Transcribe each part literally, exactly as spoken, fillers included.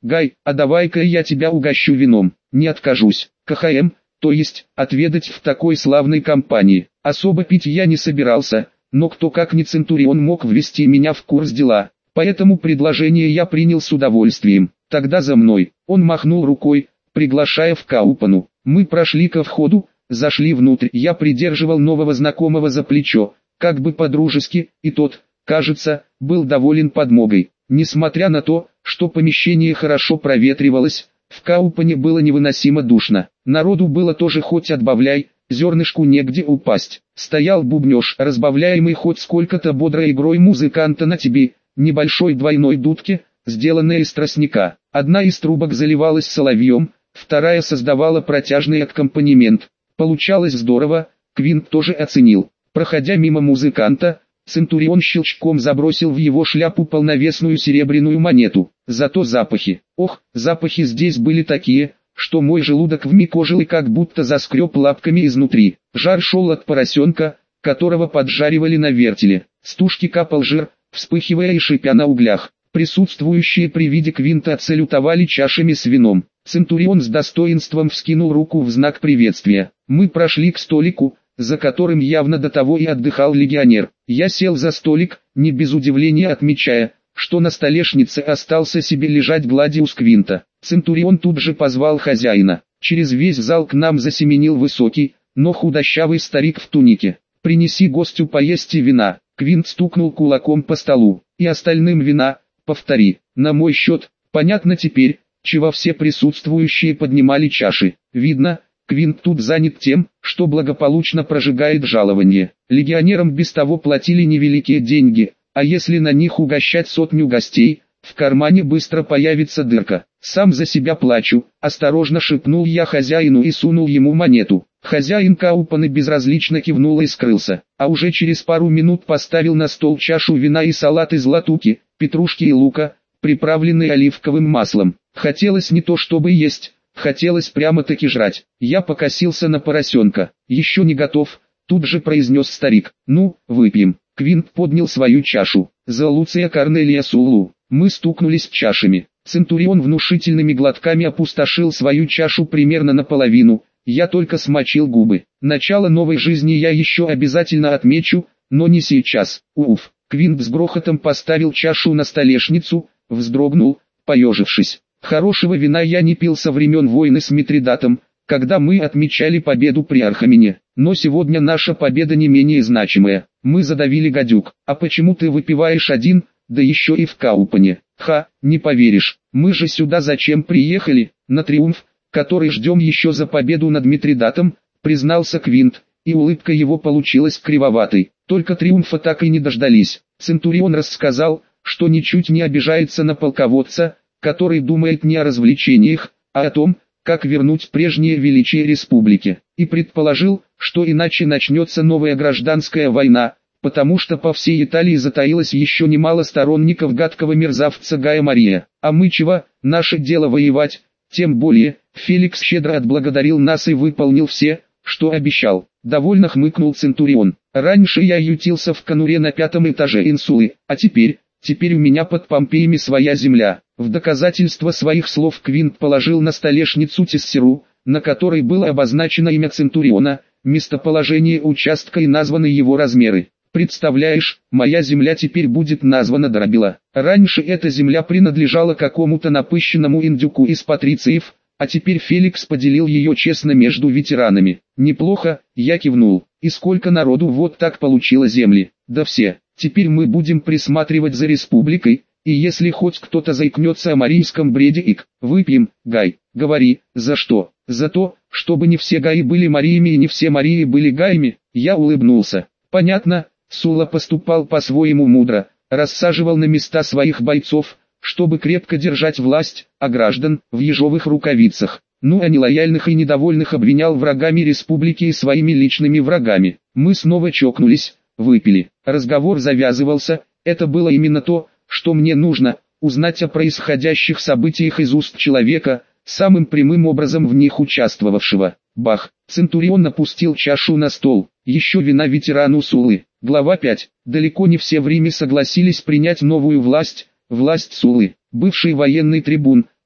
Гай, а давай-ка я тебя угощу вином. Не откажусь. КХМ, то есть, отведать в такой славной компании. Особо пить я не собирался, но кто как не Центурион мог ввести меня в курс дела. Поэтому предложение я принял с удовольствием. Тогда за мной. Он махнул рукой, приглашая в Каупану. Мы прошли ко входу, зашли внутрь. Я придерживал нового знакомого за плечо, как бы по-дружески, и тот, кажется, был доволен подмогой. Несмотря на то, что помещение хорошо проветривалось, в Каупане было невыносимо душно. Народу было тоже хоть отбавляй, зернышку негде упасть. Стоял бубнеж, разбавляемый хоть сколько-то бодрой игрой музыканта на тебе, небольшой двойной дудке, сделанной из тростника. Одна из трубок заливалась соловьем, вторая создавала протяжный аккомпанемент. Получалось здорово, Квинт тоже оценил. Проходя мимо музыканта, Центурион щелчком забросил в его шляпу полновесную серебряную монету. Зато запахи, ох, запахи здесь были такие, что мой желудок вмиг ожил и как будто заскреб лапками изнутри. Жар шел от поросенка, которого поджаривали на вертеле. С тушки капал жир, вспыхивая и шипя на углях. Присутствующие при виде Квинта отсалютовали чашами с вином. Центурион с достоинством вскинул руку в знак приветствия. Мы прошли к столику, за которым явно до того и отдыхал легионер. Я сел за столик, не без удивления отмечая, что на столешнице остался себе лежать Гладиус Квинта. Центурион тут же позвал хозяина. Через весь зал к нам засеменил высокий, но худощавый старик в тунике. «Принеси гостю поесть и вина». Квинт стукнул кулаком по столу. «И остальным вина, повтори, на мой счет». Понятно теперь, чего все присутствующие поднимали чаши. Видно, Квинт тут занят тем, что благополучно прожигает жалование. Легионерам без того платили невеликие деньги, а если на них угощать сотню гостей, в кармане быстро появится дырка. «Сам за себя плачу», — осторожно шепнул я хозяину и сунул ему монету. Хозяин Каупана безразлично кивнул и скрылся, а уже через пару минут поставил на стол чашу вина и салат из латуки, петрушки и лука, приправленный оливковым маслом. Хотелось не то чтобы есть, хотелось прямо-таки жрать. Я покосился на поросенка. «Еще не готов», — тут же произнес старик. «Ну, выпьем». Квинт поднял свою чашу. «За Луция Корнелия Суллу». Мы стукнулись чашами. Центурион внушительными глотками опустошил свою чашу примерно наполовину. Я только смочил губы. Начало новой жизни я еще обязательно отмечу, но не сейчас. Уф. Квинт с грохотом поставил чашу на столешницу, вздрогнул, поежившись. Хорошего вина я не пил со времен войны с Митридатом, когда мы отмечали победу при Архамене. Но сегодня наша победа не менее значимая. Мы задавили гадюк. А почему ты выпиваешь один, да еще и в Каупане? Ха, не поверишь, мы же сюда зачем приехали? На триумф, который ждем еще за победу над Митридатом, признался Квинт, и улыбка его получилась кривоватой. Только триумфа так и не дождались. Центурион рассказал, что ничуть не обижается на полководца, который думает не о развлечениях, а о том, как вернуть прежнее величие республике, и предположил, что иначе начнется новая гражданская война, потому что по всей Италии затаилось еще немало сторонников гадкого мерзавца Гая Мария. А мы чего, наше дело воевать, тем более, Феликс щедро отблагодарил нас и выполнил все, что обещал. Довольно хмыкнул Центурион. Раньше я ютился в конуре на пятом этаже инсулы, а теперь, теперь у меня под Помпеями своя земля. В доказательство своих слов Квинт положил на столешницу тессеру, на которой было обозначено имя Центуриона, местоположение участка и названы его размеры. Представляешь, моя земля теперь будет названа Дробила. Раньше эта земля принадлежала какому-то напыщенному индюку из патрициев, а теперь Феликс поделил ее честно между ветеранами. Неплохо, я кивнул. И сколько народу вот так получило земли? Да все. Теперь мы будем присматривать за республикой, и если хоть кто-то заикнется о марийском бреде ик, выпьем, Гай. Говори, за что? За то, чтобы не все Гаи были Мариями и не все Марии были Гаями. Я улыбнулся. Понятно. Сула поступал по-своему мудро, рассаживал на места своих бойцов, чтобы крепко держать власть, а граждан в ежовых рукавицах. Ну а нелояльных и недовольных обвинял врагами республики и своими личными врагами. Мы снова чокнулись, выпили. Разговор завязывался, это было именно то, что мне нужно, узнать о происходящих событиях из уст человека, самым прямым образом в них участвовавшего. Бах! Центурион опустил чашу на стол. Еще вина ветерану Сулы. Глава пять. Далеко не все в Риме согласились принять новую власть, власть Сулы. Бывший военный трибун,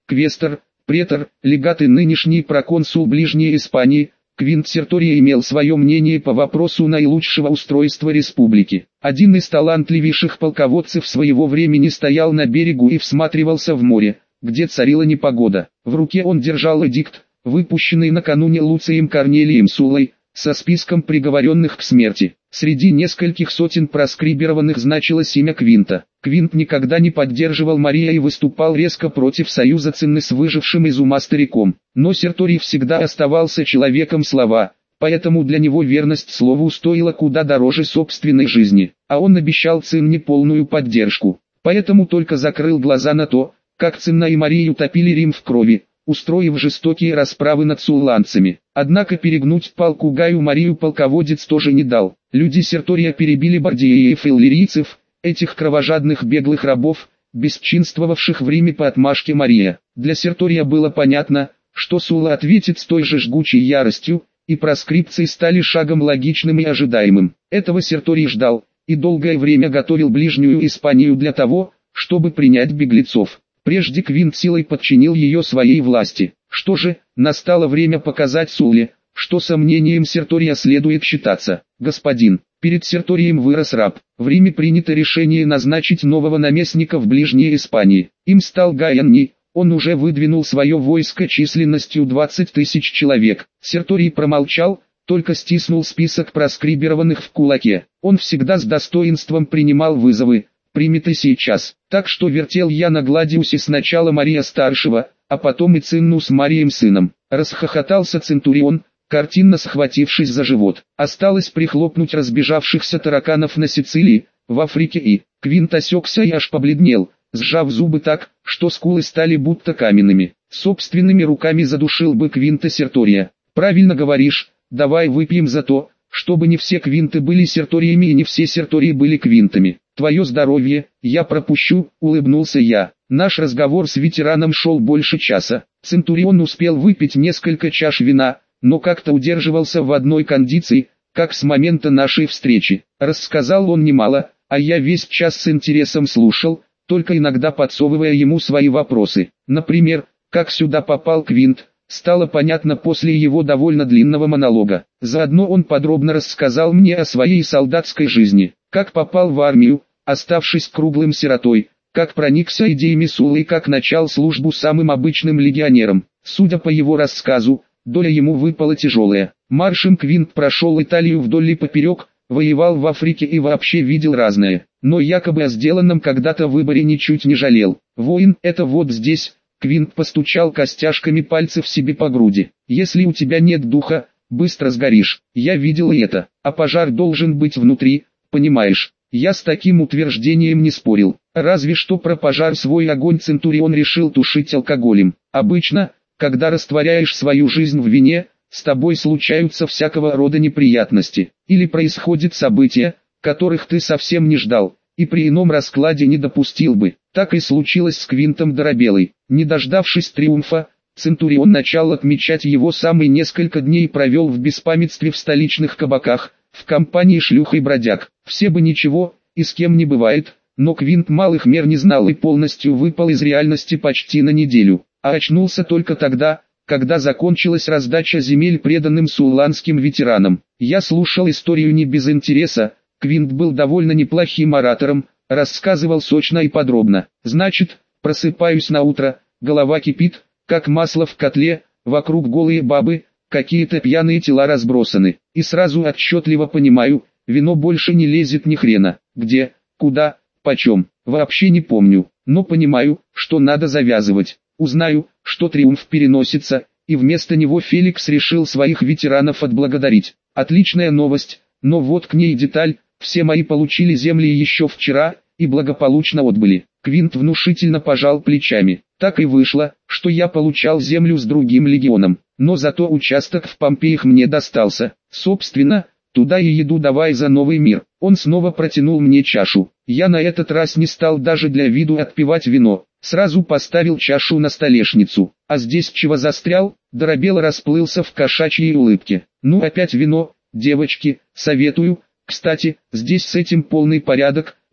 квестор, претор, легат и нынешний проконсул Ближней Испании, Квинт Сертория имел свое мнение по вопросу наилучшего устройства республики. Один из талантливейших полководцев своего времени стоял на берегу и всматривался в море, где царила непогода. В руке он держал эдикт, выпущенный накануне Луцием Корнелием Суллой, со списком приговоренных к смерти. Среди нескольких сотен проскрибированных значилось имя Квинта. Квинт никогда не поддерживал Мария и выступал резко против союза Цинны с выжившим из ума стариком. Но Серторий всегда оставался человеком слова, поэтому для него верность слову стоила куда дороже собственной жизни, а он обещал Цинне полную поддержку. Поэтому только закрыл глаза на то, как Цинна и Мария утопили Рим в крови, устроив жестокие расправы над сулланцами. Однако перегнуть палку Гаю Марию полководец тоже не дал. Люди Сертория перебили бардиеев и иллирийцев, этих кровожадных беглых рабов, бесчинствовавших в Риме по отмашке Мария. Для Сертория было понятно, что Сулла ответит с той же жгучей яростью, и проскрипции стали шагом логичным и ожидаемым. Этого Серторий ждал, и долгое время готовил Ближнюю Испанию для того, чтобы принять беглецов. Прежде Квинт силой подчинил ее своей власти. Что же, настало время показать Сулле, что сомнением Сертория следует считаться. Господин, перед Серторием вырос раб. В Риме принято решение назначить нового наместника в Ближней Испании. Им стал Гай Анний, он уже выдвинул свое войско численностью двадцать тысяч человек. Серторий промолчал, только стиснул список проскрибированных в кулаке. Он всегда с достоинством принимал вызовы, примет и сейчас. Так что вертел я на Гладиусе сначала Мария Старшего, а потом и Цинну с Марием сыном. Расхохотался Центурион, картинно схватившись за живот. Осталось прихлопнуть разбежавшихся тараканов на Сицилии, в Африке и... Квинт осекся и аж побледнел, сжав зубы так, что скулы стали будто каменными. Собственными руками задушил бы Квинта Сертория. Правильно говоришь, давай выпьем за то, чтобы не все Квинты были Серториями и не все Сертории были Квинтами. Твое здоровье, я пропущу, улыбнулся я. Наш разговор с ветераном шел больше часа. Центурион успел выпить несколько чаш вина, но как-то удерживался в одной кондиции, как с момента нашей встречи. Рассказал он немало, а я весь час с интересом слушал, только иногда подсовывая ему свои вопросы. Например, как сюда попал Квинт, стало понятно после его довольно длинного монолога. Заодно он подробно рассказал мне о своей солдатской жизни, как попал в армию, оставшись круглым сиротой, как проникся идеями Суллы и как начал службу самым обычным легионером. Судя по его рассказу, доля ему выпала тяжелая. Маршем Квинт прошел Италию вдоль и поперек, воевал в Африке и вообще видел разное, но якобы о сделанном когда-то выборе ничуть не жалел. Воин — это вот здесь. Квинт постучал костяшками пальцев себе по груди. Если у тебя нет духа, быстро сгоришь. Я видел и это, а пожар должен быть внутри, понимаешь? Я с таким утверждением не спорил. Разве что про пожар свой огонь Центурион решил тушить алкоголем. Обычно, когда растворяешь свою жизнь в вине, с тобой случаются всякого рода неприятности. Или происходят события, которых ты совсем не ждал, и при ином раскладе не допустил бы. Так и случилось с Квинтом Доробелой. Не дождавшись триумфа, Центурион начал отмечать его сам и несколько дней провел в беспамятстве в столичных кабаках, в компании шлюх и бродяг. Все бы ничего, и с кем не бывает, но Квинт малых мер не знал и полностью выпал из реальности почти на неделю. А очнулся только тогда, когда закончилась раздача земель преданным сулланским ветеранам. Я слушал историю не без интереса. Квинт был довольно неплохим оратором, рассказывал сочно и подробно. Значит, просыпаюсь на утро, голова кипит, как масло в котле, вокруг голые бабы, какие-то пьяные тела разбросаны. И сразу отчетливо понимаю, вино больше не лезет ни хрена. Где, куда, почем, вообще не помню, но понимаю, что надо завязывать. Узнаю, что триумф переносится, и вместо него Феликс решил своих ветеранов отблагодарить. Отличная новость, но вот к ней деталь. Все мои получили земли еще вчера, и благополучно отбыли. Квинт внушительно пожал плечами. Так и вышло, что я получал землю с другим легионом, но зато участок в Помпеях мне достался. Собственно, туда и еду давай за новый мир. Он снова протянул мне чашу. Я на этот раз не стал даже для виду отпивать вино. Сразу поставил чашу на столешницу. А здесь чего застрял? Доробело расплылся в кошачьей улыбке. Ну опять вино, девочки, советую. Кстати, здесь с этим полный порядок,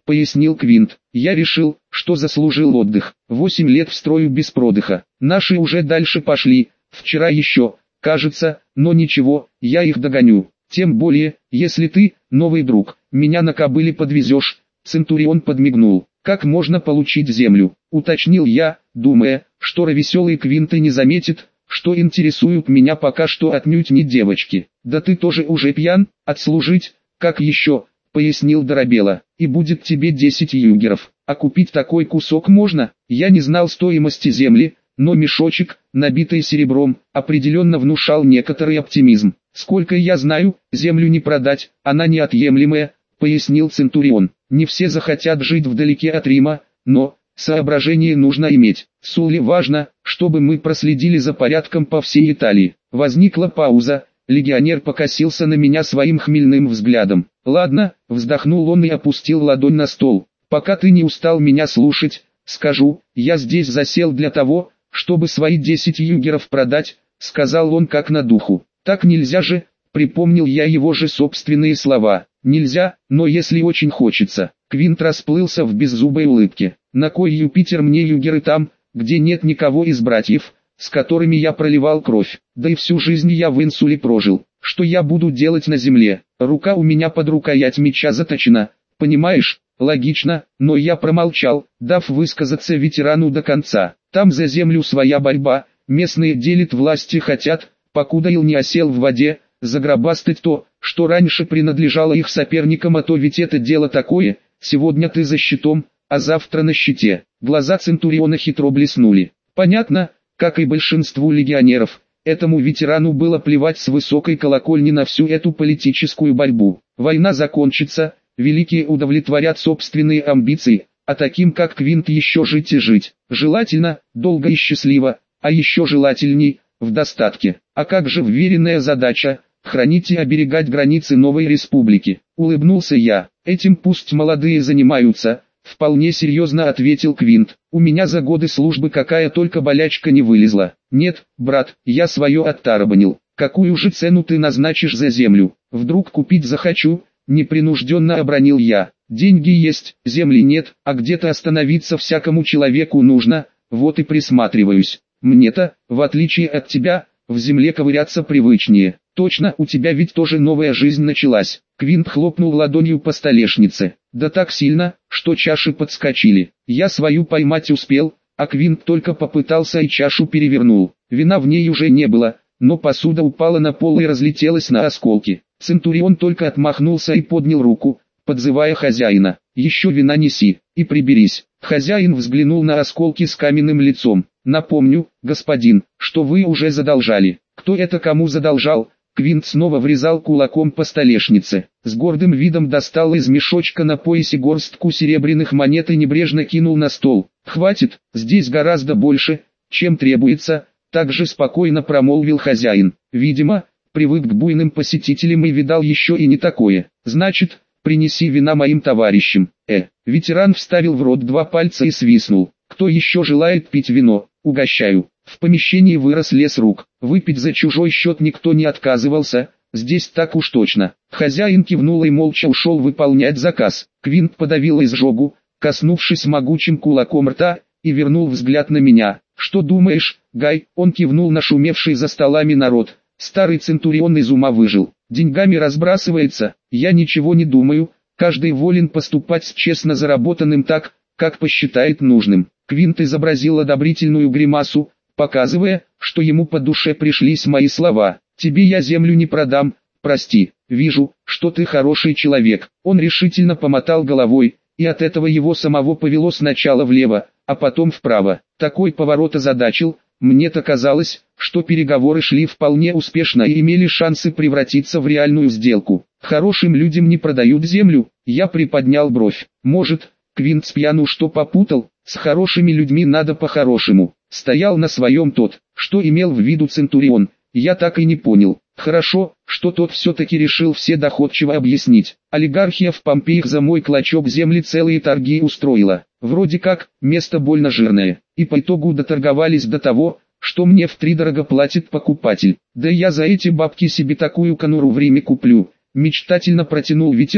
пояснил Квинт. Я решил, что заслужил отдых. Восемь лет в строю без продыха. Наши уже дальше пошли, вчера еще, кажется, но ничего, я их догоню. Тем более, если ты, новый друг, меня на кобыле подвезешь. Центурион подмигнул. Как можно получить землю? Уточнил я, думая, что равеселый Квинт и не заметит, что интересуют меня пока что отнюдь не девочки. Да ты тоже уже пьян, отслужить, как еще, пояснил Доробела, и будет тебе десять югеров. А купить такой кусок можно? Я не знал стоимости земли, но мешочек, набитый серебром, определенно внушал некоторый оптимизм. Сколько я знаю, землю не продать, она неотъемлемая, пояснил Центурион. Не все захотят жить вдалеке от Рима, но соображение нужно иметь. Сулли важно, чтобы мы проследили за порядком по всей Италии. Возникла пауза, легионер покосился на меня своим хмельным взглядом. Ладно, вздохнул он и опустил ладонь на стол. Пока ты не устал меня слушать, скажу, я здесь засел для того, чтобы свои десять югеров продать, сказал он как на духу. Так нельзя же, припомнил я его же собственные слова. Нельзя, но если очень хочется. Квинт расплылся в беззубой улыбке. На кой Юпитер мне югеры там, где нет никого из братьев, с которыми я проливал кровь? Да и всю жизнь я в инсуле прожил. Что я буду делать на земле? Рука у меня под рукоять меча заточена. Понимаешь? Логично, но я промолчал, дав высказаться ветерану до конца. Там за землю своя борьба, местные делить власти хотят, покуда ил не осел в воде, загробастать то, что раньше принадлежало их соперникам, а то ведь это дело такое, сегодня ты за щитом, а завтра на щите. Глаза Центуриона хитро блеснули. Понятно, как и большинству легионеров, этому ветерану было плевать с высокой колокольни на всю эту политическую борьбу. Война закончится, великие удовлетворят собственные амбиции, а таким как Квинт еще жить и жить. Желательно, долго и счастливо, а еще желательней, в достатке. А как же вверенная задача – хранить и оберегать границы новой республики? Улыбнулся я. Этим пусть молодые занимаются, вполне серьезно ответил Квинт. У меня за годы службы какая только болячка не вылезла. Нет, брат, я свое оттарабанил. Какую же цену ты назначишь за землю? Вдруг купить захочу? Непринужденно обронил я. Деньги есть, земли нет, а где-то остановиться всякому человеку нужно, вот и присматриваюсь. Мне-то, в отличие от тебя, в земле ковыряться привычнее. Точно, у тебя ведь тоже новая жизнь началась. Квинт хлопнул ладонью по столешнице. Да так сильно, что чаши подскочили. Я свою поймать успел, а Квинт только попытался и чашу перевернул. Вина в ней уже не было, но посуда упала на пол и разлетелась на осколки. Центурион только отмахнулся и поднял руку, подзывая хозяина. «Еще вина неси, и приберись». Хозяин взглянул на осколки с каменным лицом. «Напомню, господин, что вы уже задолжали». «Кто это кому задолжал?» Квинт снова врезал кулаком по столешнице. С гордым видом достал из мешочка на поясе горстку серебряных монет и небрежно кинул на стол. «Хватит, здесь гораздо больше, чем требуется», также спокойно промолвил хозяин. Видимо, привык к буйным посетителям и видал еще и не такое. «Значит, принеси вина моим товарищам». Э, ветеран вставил в рот два пальца и свистнул. «Кто еще желает пить вино? Угощаю». В помещении вырос лес рук. Выпить за чужой счет никто не отказывался, здесь так уж точно. Хозяин кивнул и молча ушел выполнять заказ. Квинт подавил изжогу, коснувшись могучим кулаком рта, и вернул взгляд на меня. «Что думаешь, Гай?» Он кивнул на шумевший за столами народ. «Старый Центурион из ума выжил. Деньгами разбрасывается. Я ничего не думаю, каждый волен поступать с честно заработанным так, как посчитает нужным». Квинт изобразил одобрительную гримасу, показывая, что ему по душе пришлись мои слова. «Тебе я землю не продам, прости, вижу, что ты хороший человек». Он решительно помотал головой, и от этого его самого повело сначала влево, а потом вправо. Такой поворот озадачил, мне-то казалось, что переговоры шли вполне успешно и имели шансы превратиться в реальную сделку. «Хорошим людям не продают землю», я приподнял бровь. «Может, Квинт с пьяну что попутал? С хорошими людьми надо по-хорошему». Стоял на своем тот, что имел в виду Центурион, я так и не понял. Хорошо, что тот все-таки решил все доходчиво объяснить. Олигархия в Помпеях за мой клочок земли целые торги устроила. Вроде как, место больно жирное. И по итогу доторговались до того, что мне втридорого платит покупатель. Да я за эти бабки себе такую конуру в Риме куплю. Мечтательно протянул ветеран,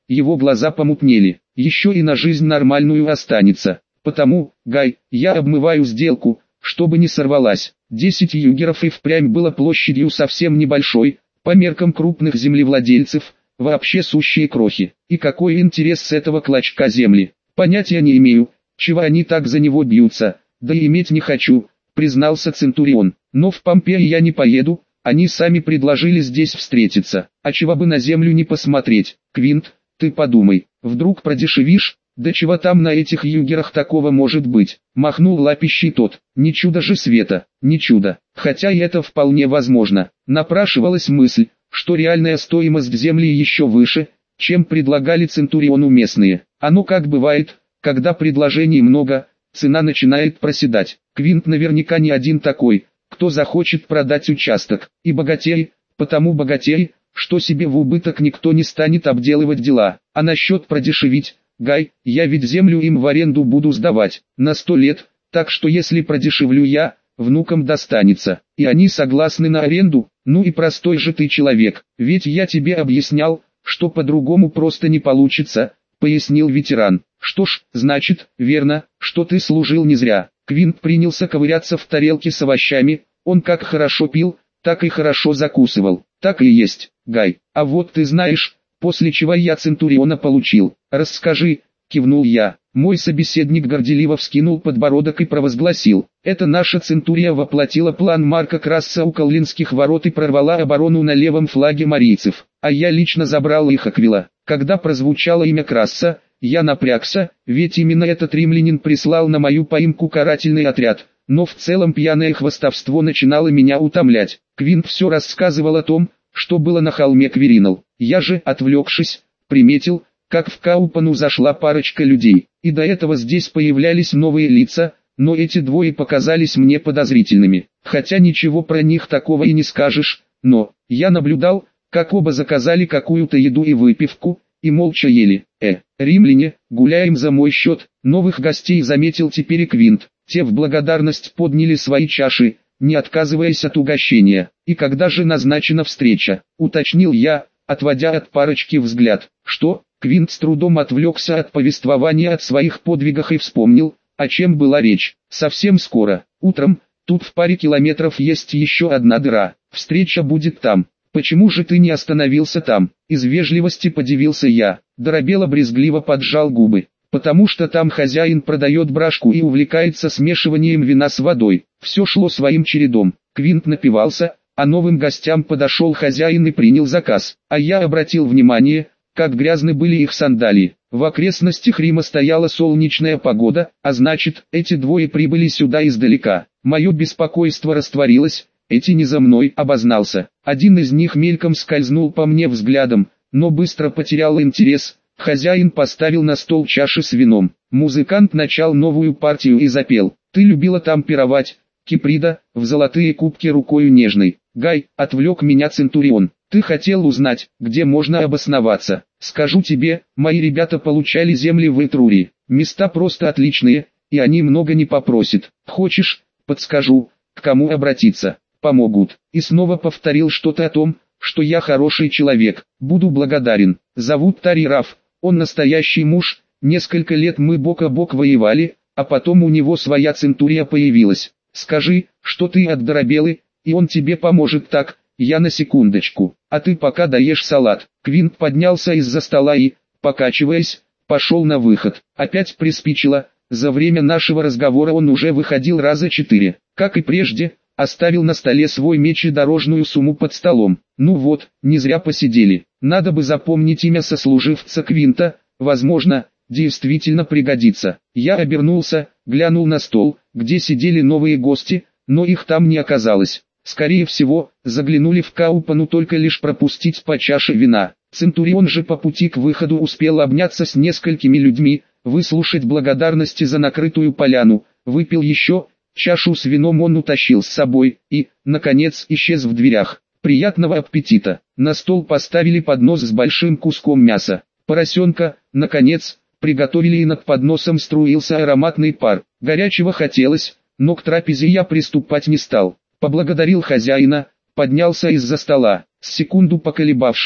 его глаза помутнели. Еще и на жизнь нормальную останется. Потому, Гай, я обмываю сделку, чтобы не сорвалась. Десять югеров и впрямь было площадью совсем небольшой, по меркам крупных землевладельцев, вообще сущие крохи. И какой интерес с этого клочка земли? Понятия не имею, чего они так за него бьются, да и иметь не хочу, признался Центурион. Но в Помпеи я не поеду, они сами предложили здесь встретиться. А чего бы на землю не посмотреть? Квинт, ты подумай, вдруг продешевишь? Да чего там на этих югерах такого может быть? Махнул лапищей тот. Не чудо же света, не чудо. Хотя и это вполне возможно. Напрашивалась мысль, что реальная стоимость земли еще выше, чем предлагали Центуриону местные. Оно как бывает, когда предложений много, цена начинает проседать. Квинт наверняка не один такой, кто захочет продать участок. И богатей, потому богатей, что себе в убыток никто не станет обделывать дела. А насчет продешевить, Гай, я ведь землю им в аренду буду сдавать, на сто лет, так что если продешевлю я, внукам достанется. И они согласны на аренду? Ну и простой же ты человек, ведь я тебе объяснял, что по-другому просто не получится, пояснил ветеран. Что ж, значит, верно, что ты служил не зря. Квинт принялся ковыряться в тарелке с овощами, он как хорошо пил, так и хорошо закусывал. Так и есть, Гай, а вот ты знаешь, после чего я Центуриона получил. Расскажи, кивнул я. Мой собеседник горделиво вскинул подбородок и провозгласил: это наша Центурия воплотила план Марка Красса у Коллинских ворот и прорвала оборону на левом флаге марийцев, а я лично забрал их Аквила. Когда прозвучало имя Красса, я напрягся, ведь именно этот римлянин прислал на мою поимку карательный отряд, но в целом пьяное хвастовство начинало меня утомлять. Квинт все рассказывал о том, что было на холме Квиринал. Я же, отвлекшись, приметил, как в Каупану зашла парочка людей, и до этого здесь появлялись новые лица, но эти двое показались мне подозрительными, хотя ничего про них такого и не скажешь, но, я наблюдал, как оба заказали какую-то еду и выпивку, и молча ели. Э, римляне, гуляем за мой счет, новых гостей заметил теперь и Квинт, те в благодарность подняли свои чаши, не отказываясь от угощения. И когда же назначена встреча, уточнил я, отводя от парочки взгляд. Что? Квинт с трудом отвлекся от повествования о своих подвигах и вспомнил, о чем была речь. Совсем скоро, утром, тут в паре километров есть еще одна дыра, встреча будет там. Почему же ты не остановился там? Из вежливости подивился я. Доробело брезгливо поджал губы. Потому что там хозяин продает брашку и увлекается смешиванием вина с водой. Все шло своим чередом. Квинт напивался, а новым гостям подошел хозяин и принял заказ. А я обратил внимание, как грязны были их сандалии. В окрестностях Рима стояла солнечная погода, а значит, эти двое прибыли сюда издалека. Мое беспокойство растворилось, эти не за мной, обознался. Один из них мельком скользнул по мне взглядом, но быстро потерял интерес. Хозяин поставил на стол чаши с вином. Музыкант начал новую партию и запел. Ты любила там пировать, Киприда, в золотые кубки рукою нежной. Гай, отвлек меня Центурион. Ты хотел узнать, где можно обосноваться. Скажу тебе, мои ребята получали земли в Этрурии. Места просто отличные, и они много не попросят. Хочешь, подскажу, к кому обратиться? Помогут. И снова повторил что-то о том, что я хороший человек. Буду благодарен. Зовут Тарираф. Он настоящий муж. Несколько лет мы бок о бок воевали, а потом у него своя Центурия появилась. Скажи, что ты от Доробелы, и он тебе поможет. Так, я на секундочку, а ты пока доешь салат. Квинт поднялся из-за стола и, покачиваясь, пошел на выход. Опять приспичило, за время нашего разговора он уже выходил раза четыре. Как и прежде, оставил на столе свой меч и дорожную сумму под столом. Ну вот, не зря посидели. Надо бы запомнить имя сослуживца Квинта, возможно, действительно пригодится. Я обернулся, глянул на стол, где сидели новые гости, но их там не оказалось. Скорее всего, заглянули в Каупану только лишь пропустить по чаше вина. Центурион же по пути к выходу успел обняться с несколькими людьми, выслушать благодарности за накрытую поляну, выпил еще, чашу с вином он утащил с собой и, наконец, исчез в дверях. Приятного аппетита! На стол поставили поднос с большим куском мяса. Поросенка, наконец, приготовили и над подносом струился ароматный пар. Горячего хотелось, но к трапезе я приступать не стал. Поблагодарил хозяина, поднялся из-за стола. С секунду поколебавшись,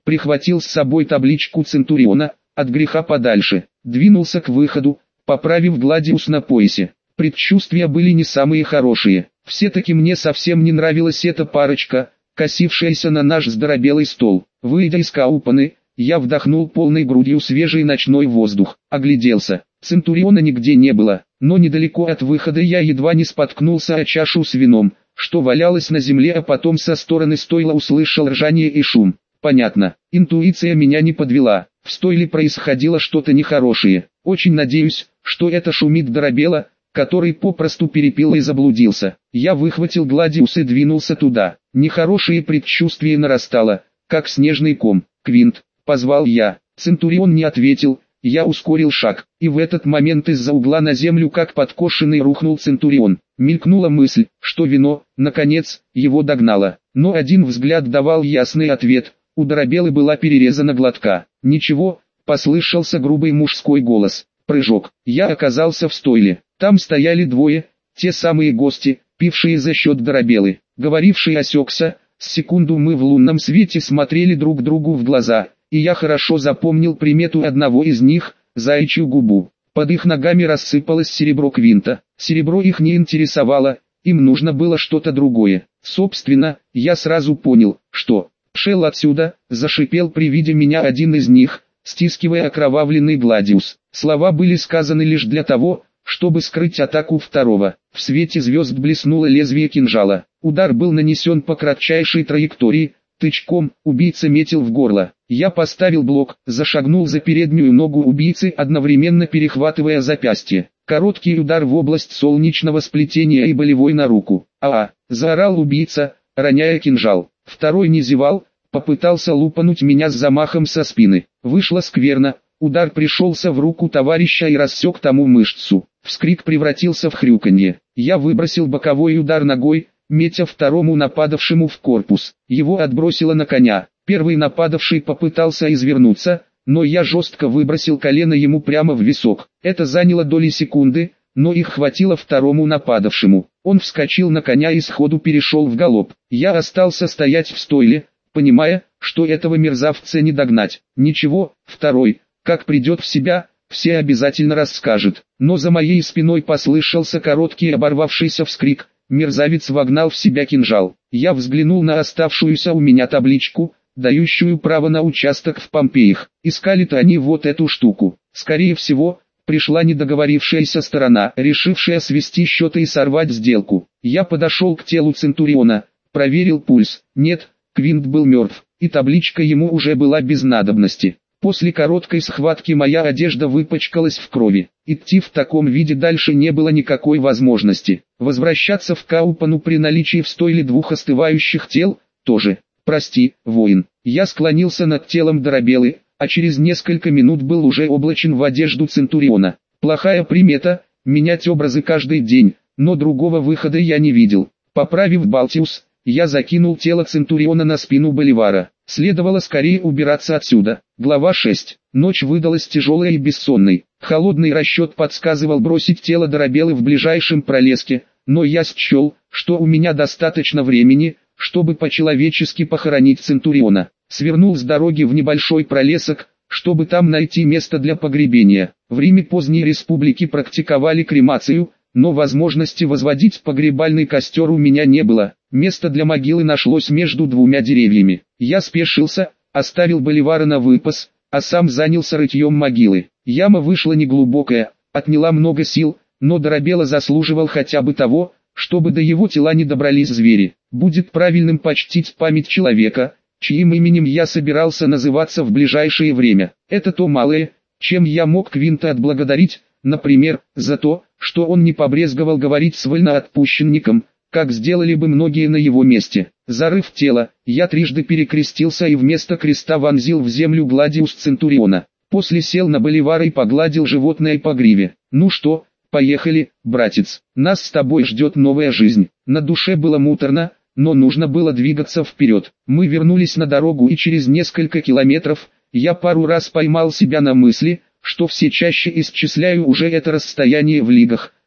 прихватил с собой табличку Центуриона, от греха подальше, двинулся к выходу, поправив гладиус на поясе. Предчувствия были не самые хорошие. Все-таки мне совсем не нравилась эта парочка, косившаяся на наш здоровелый стол. Выйдя из Каупаны, я вдохнул полной грудью свежий ночной воздух, огляделся. Центуриона нигде не было, но недалеко от выхода я едва не споткнулся о чашу с вином, что валялось на земле, а потом со стороны стойла услышал ржание и шум. Понятно, интуиция меня не подвела, в стойле происходило что-то нехорошее. Очень надеюсь, что это шумит Доробела, который попросту перепил и заблудился. Я выхватил гладиус и двинулся туда. Нехорошее предчувствие нарастало, как снежный ком. «Квинт!» — позвал я. Центурион не ответил, я ускорил шаг, и в этот момент из-за угла на землю как подкошенный рухнул Центурион. Мелькнула мысль, что вино, наконец, его догнало. Но один взгляд давал ясный ответ, у Доробелы была перерезана глотка. «Ничего», — послышался грубый мужской голос. Прыжок. Я оказался в стойле. Там стояли двое, те самые гости, пившие за счет Доробелы. Говоривший осекся, с секунду мы в лунном свете смотрели друг другу в глаза, и я хорошо запомнил примету одного из них, заячью губу. Под их ногами рассыпалось серебро Квинта. Серебро их не интересовало, им нужно было что-то другое. Собственно, я сразу понял, что «Шел отсюда», зашипел при виде меня один из них, стискивая окровавленный гладиус. Слова были сказаны лишь для того, чтобы скрыть атаку второго. В свете звезд блеснуло лезвие кинжала. Удар был нанесен по кратчайшей траектории, тычком, убийца метил в горло. Я поставил блок, зашагнул за переднюю ногу убийцы, одновременно перехватывая запястье. Короткий удар в область солнечного сплетения и болевой на руку. «А-а!» — заорал убийца, роняя кинжал. Второй не зевал, попытался лупануть меня с замахом со спины. Вышло скверно. Удар пришелся в руку товарища и рассек тому мышцу. Вскрик превратился в хрюканье. Я выбросил боковой удар ногой, метя второму нападавшему в корпус. Его отбросило на коня. Первый нападавший попытался извернуться, но я жестко выбросил колено ему прямо в висок. Это заняло доли секунды, но их хватило второму нападавшему. Он вскочил на коня и сходу перешел в галоп. Я остался стоять в стойле, понимая, что этого мерзавца не догнать. Ничего, второй, как придет в себя, все обязательно расскажет. Но за моей спиной послышался короткий оборвавшийся вскрик. Мерзавец вогнал в себя кинжал. Я взглянул на оставшуюся у меня табличку, дающую право на участок в Помпеях. Искали-то они вот эту штуку. Скорее всего, пришла недоговорившаяся сторона, решившая свести счеты и сорвать сделку. Я подошел к телу Центуриона, проверил пульс. Нет, Квинт был мертв, и табличка ему уже была без надобности. После короткой схватки моя одежда выпачкалась в крови. Идти в таком виде дальше не было никакой возможности. Возвращаться в Каупану при наличии в стойле двух остывающих тел тоже. «Прости, воин». Я склонился над телом Доробелы, а через несколько минут был уже облачен в одежду Центуриона. Плохая примета – менять образы каждый день, но другого выхода я не видел. Поправив балтиус, я закинул тело Центуриона на спину Боливара. Следовало скорее убираться отсюда. Глава шесть. Ночь выдалась тяжелой и бессонной. Холодный расчет подсказывал бросить тело Доробелы в ближайшем пролеске, но я счел, что у меня достаточно времени, чтобы по-человечески похоронить Центуриона. Свернул с дороги в небольшой пролесок, чтобы там найти место для погребения. В Риме поздней республики практиковали кремацию, но возможности возводить погребальный костер у меня не было. Место для могилы нашлось между двумя деревьями. Я спешился, оставил Боливара на выпас, а сам занялся рытьем могилы. Яма вышла неглубокая, отняла много сил, но Доробела заслуживал хотя бы того, чтобы до его тела не добрались звери. Будет правильным почтить память человека, чьим именем я собирался называться в ближайшее время. Это то малое, чем я мог Квинта отблагодарить, например, за то, что он не побрезговал говорить с вольноотпущенником, как сделали бы многие на его месте. Зарыв тело, я трижды перекрестился и вместо креста вонзил в землю гладиус Центуриона. После сел на Боливара и погладил животное по гриве. «Ну что, поехали, братец, нас с тобой ждет новая жизнь». На душе было муторно, но нужно было двигаться вперед. Мы вернулись на дорогу, и через несколько километров я пару раз поймал себя на мысли, что все чаще исчисляю уже это расстояние в лигах,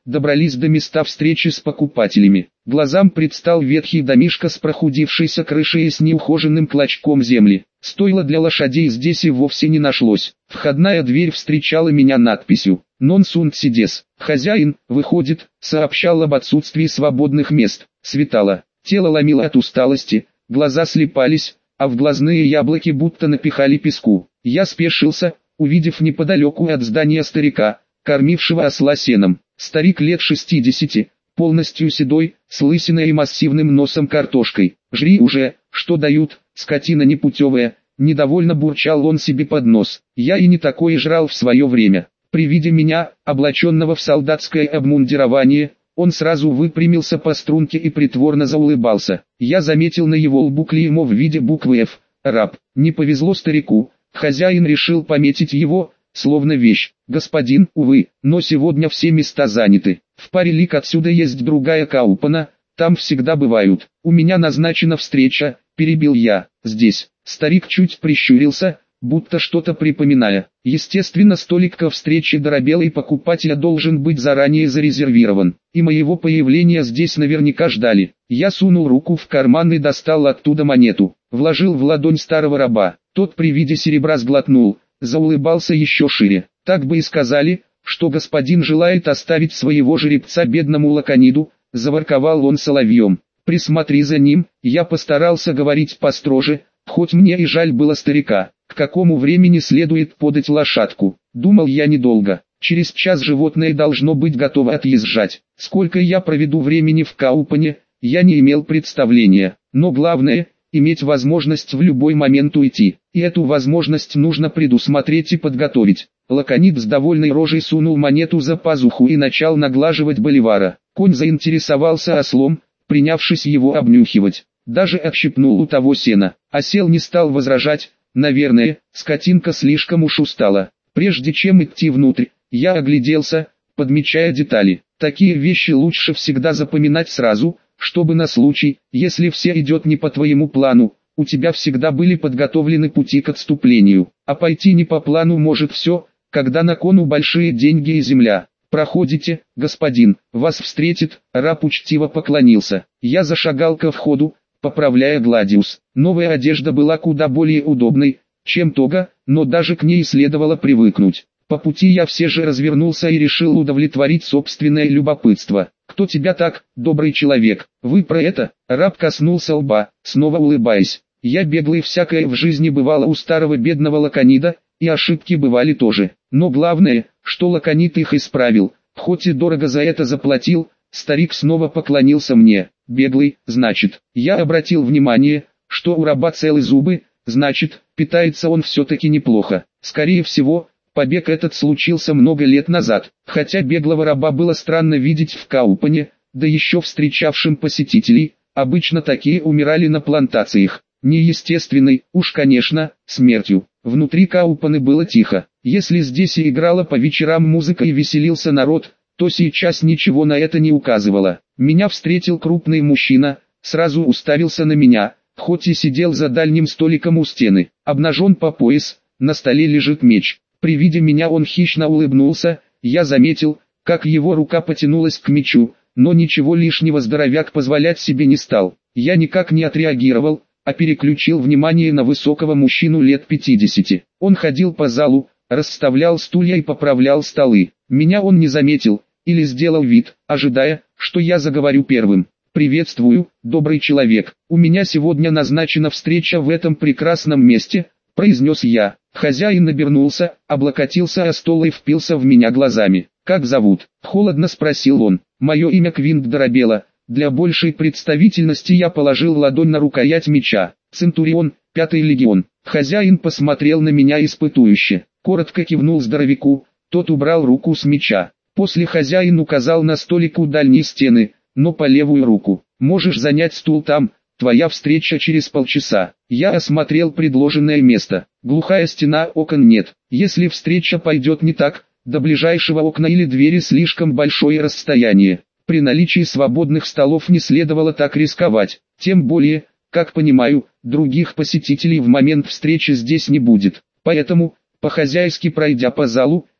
добрались до места встречи с покупателями. Глазам предстал ветхий домишко с прохудившейся крышей и с неухоженным клочком земли. Стойла для лошадей здесь и вовсе не нашлось. Входная дверь встречала меня надписью «Non sunt sedes». Хозяин, выходит, сообщал об отсутствии свободных мест. Светало, тело ломило от усталости, глаза слепались, а в глазные яблоки будто напихали песку. Я спешился, увидев неподалеку от здания старика, кормившего осла сеном. Старик лет шестидесяти, полностью седой, с лысиной и массивным носом картошкой. «Жри уже, что дают, скотина непутевая», недовольно бурчал он себе под нос. Я и не такое жрал в свое время. При виде меня, облаченного в солдатское обмундирование, он сразу выпрямился по струнке и притворно заулыбался. Я заметил на его лбу клеймо в виде буквы «Ф», «Раб». Не повезло старику, хозяин решил пометить его, словно вещь. «Господин, увы, но сегодня все места заняты. В паре лиг отсюда есть другая Каупана, там всегда бывают. У меня назначена встреча», — перебил я. «Здесь». Старик чуть прищурился, будто что-то припоминая. Естественно, столик ко встрече дорабелый покупателя должен быть заранее зарезервирован, и моего появления здесь наверняка ждали. Я сунул руку в карман и достал оттуда монету, вложил в ладонь старого раба. Тот при виде серебра сглотнул, заулыбался еще шире. «Так бы и сказали, что господин желает оставить своего жеребца бедному лакониду», — заворковал он соловьем. «Присмотри за ним», — я постарался говорить построже, хоть мне и жаль было старика. К какому времени следует подать лошадку? Думал я недолго. Через час животное должно быть готово отъезжать. Сколько я проведу времени в Каупане, я не имел представления. Но главное, иметь возможность в любой момент уйти. И эту возможность нужно предусмотреть и подготовить. Лаконид с довольной рожей сунул монету за пазуху и начал наглаживать боливара. Конь заинтересовался ослом, принявшись его обнюхивать. Даже отщипнул у того сена. Осел не стал возражать. Наверное, скотинка слишком уж устала. Прежде чем идти внутрь, я огляделся, подмечая детали. Такие вещи лучше всегда запоминать сразу, чтобы на случай, если все идет не по твоему плану, у тебя всегда были подготовлены пути к отступлению. А пойти не по плану может все, когда на кону большие деньги и земля. «Проходите, господин, вас встретит», — раб учтиво поклонился. Я зашагал ко входу, поправляя гладиус. Новая одежда была куда более удобной, чем тога, но даже к ней следовало привыкнуть. По пути я все же развернулся и решил удовлетворить собственное любопытство. «Кто тебя так, добрый человек? Вы про это?» Раб коснулся лба, снова улыбаясь. «Я беглый, всякое в жизни бывало у старого бедного лаконида, и ошибки бывали тоже. Но главное, что лаконид их исправил, хоть и дорого за это заплатил». Старик снова поклонился мне. «Беглый, значит». Я обратил внимание, что у раба целые зубы, значит, питается он все-таки неплохо. Скорее всего, побег этот случился много лет назад, хотя беглого раба было странно видеть в Каупане, да еще встречавшим посетителей, обычно такие умирали на плантациях. Неестественной, уж конечно, смертью. Внутри Каупаны было тихо. Если здесь и играла по вечерам музыка и веселился народ, то сейчас ничего на это не указывало. Меня встретил крупный мужчина, сразу уставился на меня, хоть и сидел за дальним столиком у стены. Обнажен по пояс, на столе лежит меч. При виде меня он хищно улыбнулся, я заметил, как его рука потянулась к мечу, но ничего лишнего здоровяк позволять себе не стал. Я никак не отреагировал, а переключил внимание на высокого мужчину лет пятидесяти. Он ходил по залу, расставлял стулья и поправлял столы. Меня он не заметил, или сделал вид, ожидая, что я заговорю первым. «Приветствую, добрый человек, у меня сегодня назначена встреча в этом прекрасном месте», — произнес я. Хозяин обернулся, облокотился о стол и впился в меня глазами. «Как зовут?» — холодно спросил он. «Мое имя Квинт Дарабела». Для большей представительности я положил ладонь на рукоять меча. «Центурион, пятый легион». Хозяин посмотрел на меня испытующе, коротко кивнул здоровяку, тот убрал руку с меча. После хозяин указал на столик у дальней стены, но по левую руку. «Можешь занять стул там, твоя встреча через полчаса». Я осмотрел предложенное место. Глухая стена, окон нет. Если встреча пойдет не так, до ближайшего окна или двери слишком большое расстояние. При наличии свободных столов не следовало так рисковать. Тем более, как понимаю, других посетителей в момент встречи здесь не будет. Поэтому, по-хозяйски пройдя по залу,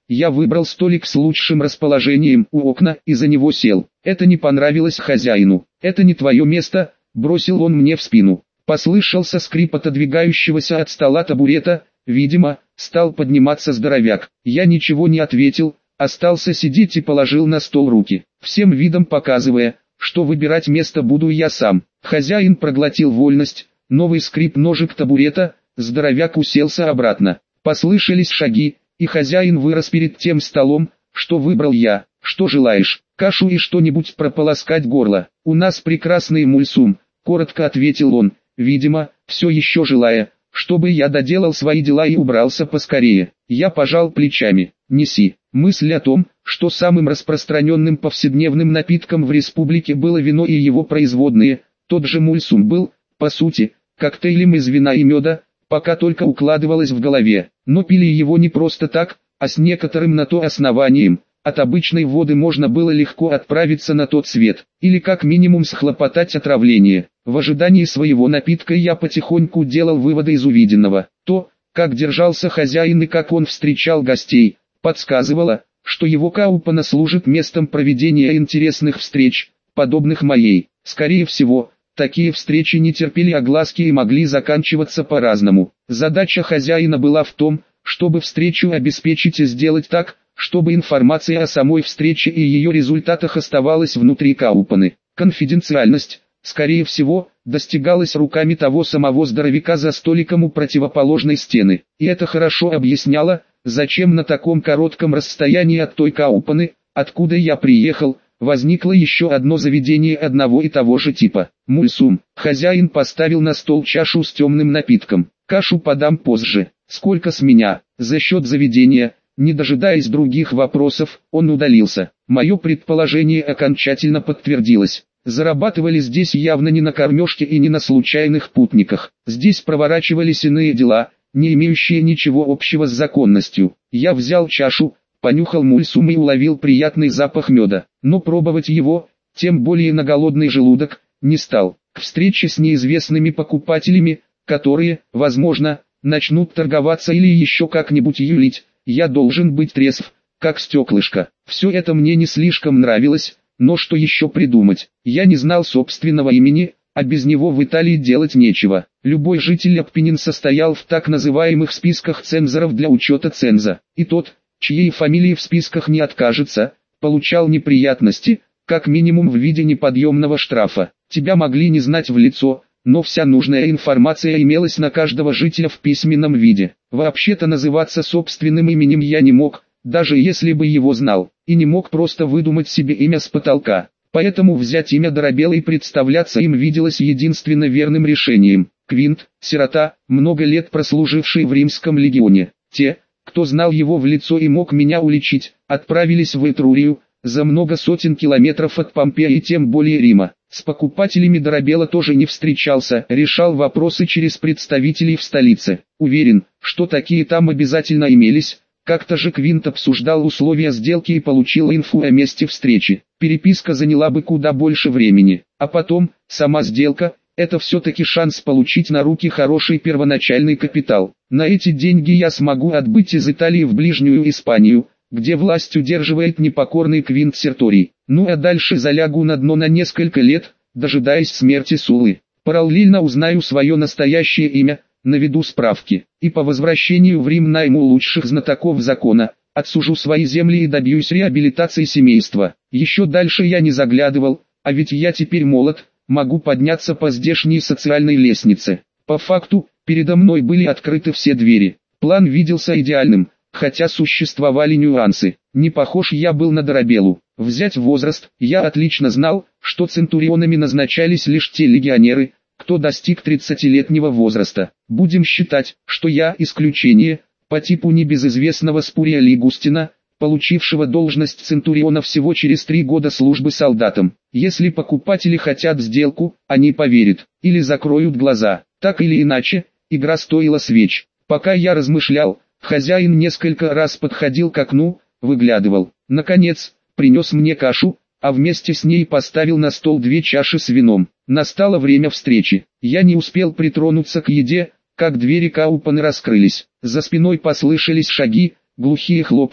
Я выбрал столик с лучшим расположением у окна и за него сел. Это не понравилось хозяину. «Это не твое место», — бросил он мне в спину. Послышался скрип отодвигающегося от стола табурета, видимо, стал подниматься здоровяк. Я ничего не ответил, остался сидеть и положил на стол руки, всем видом показывая, что выбирать место буду я сам. Хозяин проглотил вольность, новый скрип ножек табурета, здоровяк уселся обратно. Послышались шаги, и хозяин вырос перед тем столом, что выбрал я. «Что желаешь, кашу и что-нибудь прополоскать горло?» «У нас прекрасный мульсум», — коротко ответил он, видимо, все еще желая, чтобы я доделал свои дела и убрался поскорее. Я пожал плечами. «Неси». Мысль о том, что самым распространенным повседневным напитком в республике было вино и его производные, тот же мульсум был, по сути, коктейлем из вина и меда, пока только укладывалось в голове. Но пили его не просто так, а с некоторым на то основанием. От обычной воды можно было легко отправиться на тот свет, или как минимум схлопотать отравление. В ожидании своего напитка я потихоньку делал выводы из увиденного. То, как держался хозяин и как он встречал гостей, подсказывало, что его Каупана служит местом проведения интересных встреч, подобных моей. Скорее всего, такие встречи не терпели огласки и могли заканчиваться по-разному. Задача хозяина была в том, чтобы встречу обеспечить и сделать так, чтобы информация о самой встрече и ее результатах оставалась внутри Каупаны. Конфиденциальность, скорее всего, достигалась руками того самого здоровяка за столиком у противоположной стены. И это хорошо объясняло, зачем на таком коротком расстоянии от той Каупаны, откуда я приехал, возникло еще одно заведение одного и того же типа. Мульсум. Хозяин поставил на стол чашу с темным напитком. «Кашу подам позже. Сколько с меня?» «За счет заведения». Не дожидаясь других вопросов, он удалился. Мое предположение окончательно подтвердилось. Зарабатывали здесь явно не на кормежке и не на случайных путниках. Здесь проворачивались иные дела, не имеющие ничего общего с законностью. Я взял чашу, понюхал мульсум и уловил приятный запах меда. Но пробовать его, тем более на голодный желудок, не стал. К встрече с неизвестными покупателями, которые, возможно, начнут торговаться или еще как-нибудь юлить, я должен быть трезв, как стеклышко. Все это мне не слишком нравилось, но что еще придумать? Я не знал собственного имени, а без него в Италии делать нечего. Любой житель Аппенин состоял в так называемых списках цензоров для учета ценза. И тот, чьей фамилии в списках не откажется, получал неприятности, как минимум в виде неподъемного штрафа. Тебя могли не знать в лицо, но вся нужная информация имелась на каждого жителя в письменном виде. Вообще-то называться собственным именем я не мог, даже если бы его знал, и не мог просто выдумать себе имя с потолка. Поэтому взять имя Доробела и представляться им виделось единственно верным решением. Квинт, сирота, много лет прослуживший в Римском легионе. Те, кто знал его в лицо и мог меня уличить, отправились в Этрурию, за много сотен километров от Помпеи и тем более Рима. С покупателями Доробела тоже не встречался, решал вопросы через представителей в столице. Уверен, что такие там обязательно имелись. Как-то же Квинт обсуждал условия сделки и получил инфу о месте встречи. Переписка заняла бы куда больше времени. А потом, сама сделка, это все-таки шанс получить на руки хороший первоначальный капитал. На эти деньги я смогу отбыть из Италии в ближнюю Испанию, где власть удерживает непокорный Квинт Серторий. Ну а дальше залягу на дно на несколько лет, дожидаясь смерти Суллы. Параллельно узнаю свое настоящее имя, наведу справки, и по возвращению в Рим найму лучших знатоков закона, отсужу свои земли и добьюсь реабилитации семейства. Еще дальше я не заглядывал, а ведь я теперь молод, могу подняться по здешней социальной лестнице. По факту, передо мной были открыты все двери. План виделся идеальным, хотя существовали нюансы. Не похож я был на Доробелу. Взять возраст, я отлично знал, что центурионами назначались лишь те легионеры, кто достиг тридцатилетнего возраста. Будем считать, что я исключение, по типу небезызвестного Спурия Лигустина, получившего должность центуриона всего через три года службы солдатом. Если покупатели хотят сделку, они поверят, или закроют глаза. Так или иначе, игра стоила свеч. Пока я размышлял, хозяин несколько раз подходил к окну, выглядывал. Наконец, принес мне кашу, а вместе с ней поставил на стол две чаши с вином. Настало время встречи. Я не успел притронуться к еде, как двери Каупаны раскрылись. За спиной послышались шаги, глухие хлопки,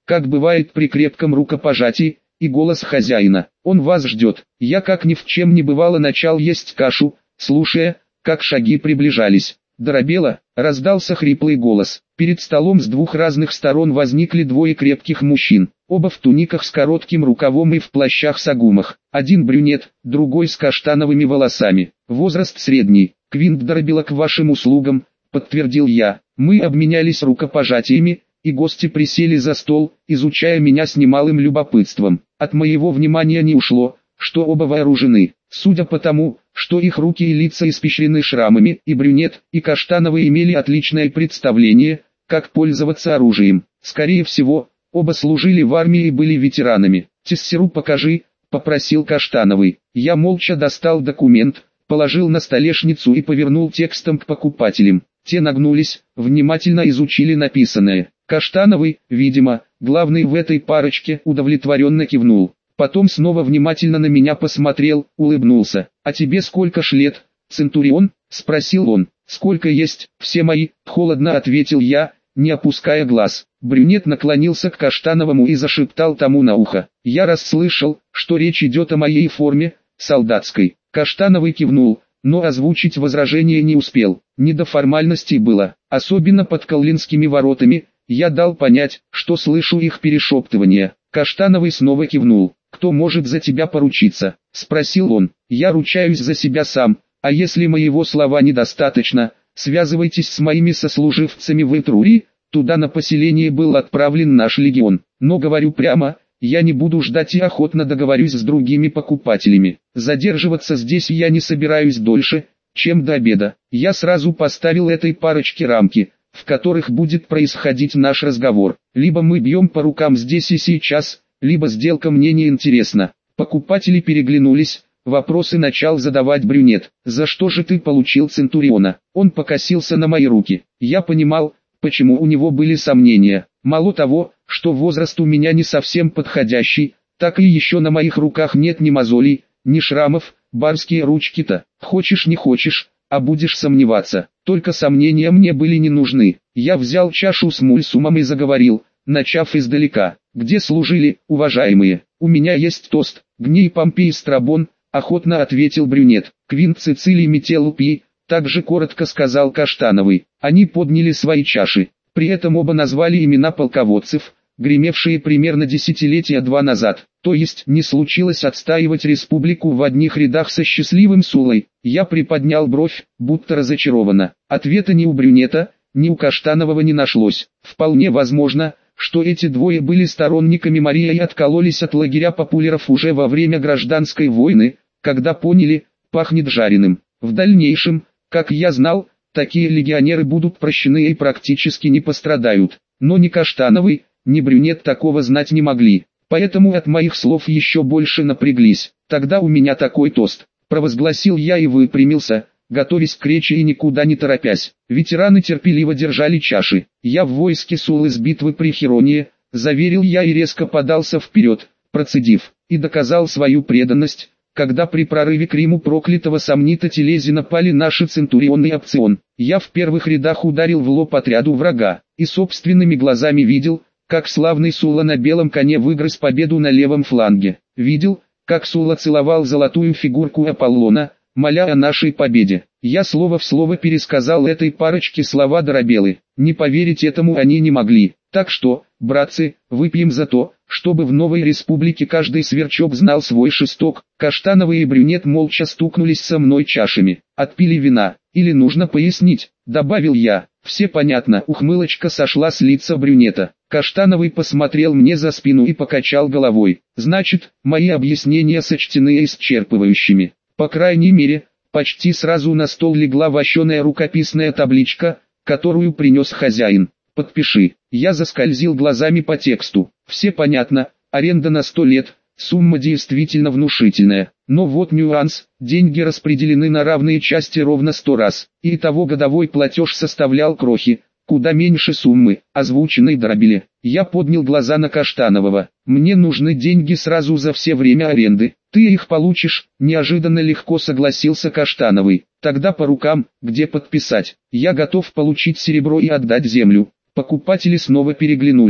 как бывает при крепком рукопожатии, и голос хозяина: «Он вас ждет». Я как ни в чем не бывало начал есть кашу, слушая, как шаги приближались. «Доробела», — раздался хриплый голос. Перед столом с двух разных сторон возникли двое крепких мужчин, оба в туниках с коротким рукавом и в плащах-сагумах. Один брюнет, другой с каштановыми волосами. Возраст средний. «Квинт Доробела к вашим услугам», — подтвердил я. Мы обменялись рукопожатиями, и гости присели за стол, изучая меня с немалым любопытством. От моего внимания не ушло, что оба вооружены. Судя по тому, что их руки и лица испещрены шрамами, и брюнет, и каштановый имели отличное представление, как пользоваться оружием. Скорее всего, оба служили в армии и были ветеранами. «Тессеру покажи», — попросил каштановый. Я молча достал документ, положил на столешницу и повернул текстом к покупателям. Те нагнулись, внимательно изучили написанное. Каштановый, видимо, главный в этой парочке, удовлетворенно кивнул. Потом снова внимательно на меня посмотрел, улыбнулся. «А тебе сколько ж лет, Центурион?» — спросил он. «Сколько есть, все мои», — холодно ответил я, не опуская глаз. Брюнет наклонился к Каштановому и зашептал тому на ухо. Я расслышал, что речь идет о моей форме, солдатской. Каштановый кивнул, но озвучить возражение не успел. Не до формальностей было, особенно под Коллинскими воротами. Я дал понять, что слышу их перешептывание. Каштановый снова кивнул. «Кто может за тебя поручиться?» — спросил он. «Я ручаюсь за себя сам, а если моего слова недостаточно, связывайтесь с моими сослуживцами в Этрурии, туда на поселение был отправлен наш легион. Но говорю прямо, я не буду ждать и охотно договорюсь с другими покупателями. Задерживаться здесь я не собираюсь дольше, чем до обеда. Я сразу поставил этой парочке рамки, в которых будет происходить наш разговор. Либо мы бьем по рукам здесь и сейчас, либо сделка мне не интересна». Покупатели переглянулись, вопросы начал задавать брюнет. «За что же ты получил Центуриона?» Он покосился на мои руки. Я понимал, почему у него были сомнения. Мало того, что возраст у меня не совсем подходящий, так и еще на моих руках нет ни мозолей, ни шрамов, барские ручки-то. Хочешь не хочешь, а будешь сомневаться. Только сомнения мне были не нужны. Я взял чашу с мульсумом и заговорил, начав издалека. «Где служили, уважаемые? У меня есть тост, Гний Помпей Страбон», — охотно ответил брюнет. «Квинт Цицилий Метелупий», — также коротко сказал Каштановый. Они подняли свои чаши. При этом оба назвали имена полководцев, гремевшие примерно десятилетия два назад. То есть не случилось отстаивать республику в одних рядах со счастливым Сулой. Я приподнял бровь, будто разочарованно. Ответа ни у брюнета, ни у Каштанового не нашлось. Вполне возможно, что эти двое были сторонниками Марии и откололись от лагеря популяров уже во время гражданской войны, когда поняли, пахнет жареным. В дальнейшем, как я знал, такие легионеры будут прощены и практически не пострадают. Но ни Каштановый, ни брюнет такого знать не могли. Поэтому от моих слов еще больше напряглись. «Тогда у меня такой тост», — провозгласил я и выпрямился, готовясь к речи и никуда не торопясь. Ветераны терпеливо держали чаши. «Я в войске Сулы с битвы при Херонии», — заверил я и резко подался вперед, процедив, и доказал свою преданность, когда при прорыве к Риму проклятого Сомнита Телези напали наши Центурион и Опцион. Я в первых рядах ударил в лоб отряду врага, и собственными глазами видел, как славный Сула на белом коне выгрыз победу на левом фланге. Видел, как Сула целовал золотую фигурку Аполлона, моля о нашей победе. Я слово в слово пересказал этой парочке слова Доробелы. Не поверить этому они не могли. Так что, братцы, выпьем за то, чтобы в новой республике каждый сверчок знал свой шесток. Каштановый и брюнет молча стукнулись со мной чашами. Отпили вина. Или нужно пояснить, добавил я. Все понятно, ухмылочка сошла с лица брюнета. Каштановый посмотрел мне за спину и покачал головой. Значит, мои объяснения сочтены исчерпывающими. По крайней мере, почти сразу на стол легла вощеная рукописная табличка, которую принес хозяин. «Подпиши». Я заскользил глазами по тексту. Все понятно, аренда на сто лет, сумма действительно внушительная. Но вот нюанс, деньги распределены на равные части ровно сто раз. И итого годовой платеж составлял крохи, куда меньше суммы, озвученной Доробеле. Я поднял глаза на Каштанового. «Мне нужны деньги сразу за все время аренды». «Ты их получишь», — неожиданно легко согласился Каштановый. «Тогда по рукам, где подписать. Я готов получить серебро и отдать землю». Покупатели снова переглянулись.